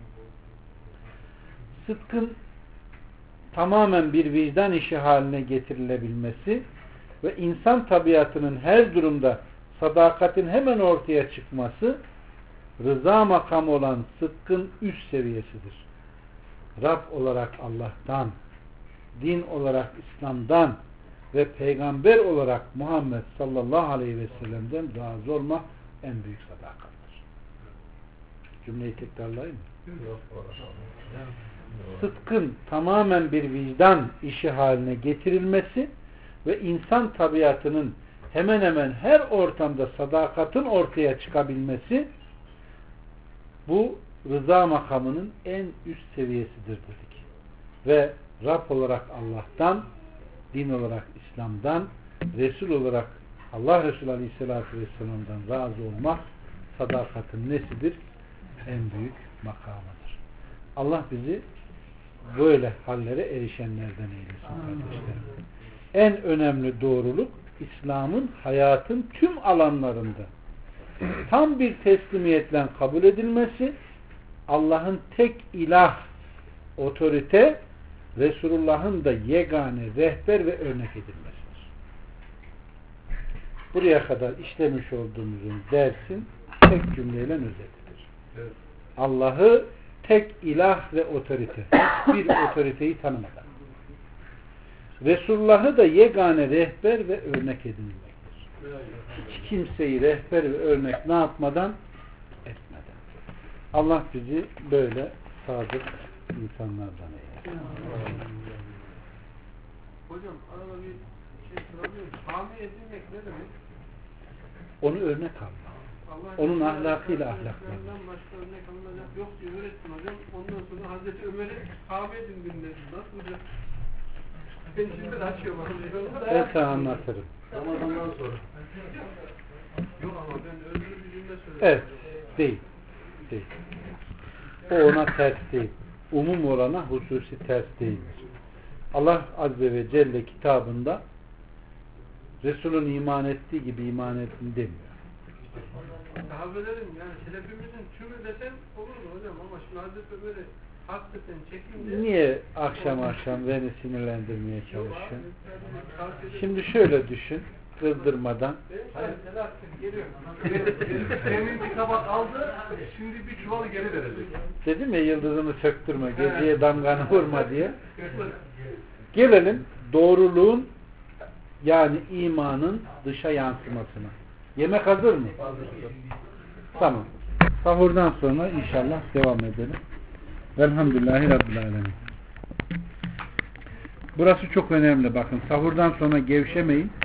Sıdkın tamamen bir vicdan işi haline getirilebilmesi ve insan tabiatının her durumda sadakatin hemen ortaya çıkması, rıza makamı olan sıdkın üst seviyesidir. Rab olarak Allah'tan, din olarak İslam'dan ve peygamber olarak Muhammed sallallahu aleyhi ve sellem'den razı olmak en büyük sadakattır. Cümleyi tekrarlayayım mı? Sıdkın tamamen bir vicdan işi haline getirilmesi ve insan tabiatının hemen hemen her ortamda sadakatın ortaya çıkabilmesi, bu rıza makamının en üst seviyesidir dedik. Ve Rab olarak Allah'tan, din olarak İslam'dan, Resul olarak Allah Resulü Aleyhisselatü Vesselam'dan razı olmak sadakatin nesidir? En büyük makamıdır. Allah bizi böyle hallere erişenlerden eylesin kardeşlerim. En önemli doğruluk İslam'ın hayatın tüm alanlarında tam bir teslimiyetle kabul edilmesi, Allah'ın tek ilah, otorite, Resulullah'ın da yegane rehber ve örnek edilmesidir. Buraya kadar işlemiş olduğumuzun dersin tek cümleyle özetidir. Evet. Allah'ı tek ilah ve otorite, bir otoriteyi tanımadan, Resulullah'ı da yegane rehber ve örnek edilmektir. Hiç kimseyi rehber ve örnek ne yapmadan? Etmeden. Allah bizi böyle sadık insanlardan eylesin. Hocam arada bir şey sorabilirim. Hami edilmek ne demek? Onu örnek alma. Allah onun ahlakıyla ahlaklanır. Başka örnek alınacak yok diye öğrettin hocam. Ondan sonra Hazreti Ömer'e hami edindim dedi. Nasıl hocam? Ben şimdi de açıyorum. Ben sana anlatırım. Ramazan'dan sonra. Yok ama ben öyle bir cümle söyledim. Evet. Değil. Değil. O ona ters değil. Umum olana hususi ters değildir. Allah Azze ve Celle kitabında Resul'ün iman ettiği gibi iman ettin demiyor. Sahabelerin yani selefimizin tümü desen olur mu hocam? Ama şimdi Hazreti Ömer'i hakikaten çekince... Niye akşam akşam beni sinirlendirmeye çalışıyorsun? Şimdi şöyle düşün, kızdırmadan. Hayır, geliyor. Demin bir tabak aldı, şimdi bir çuvalı geri verecek. Dedim ya yıldızını söktürme, geceye damganı vurma diye. Gelelim doğruluğun, yani imanın dışa yansımasına. Yemek hazır mı? Hazır. Tamam. Sahurdan sonra inşallah devam edelim. Velhamdülillahi Rabbil Alemin. Burası çok önemli. Bakın sahurdan sonra gevşemeyin.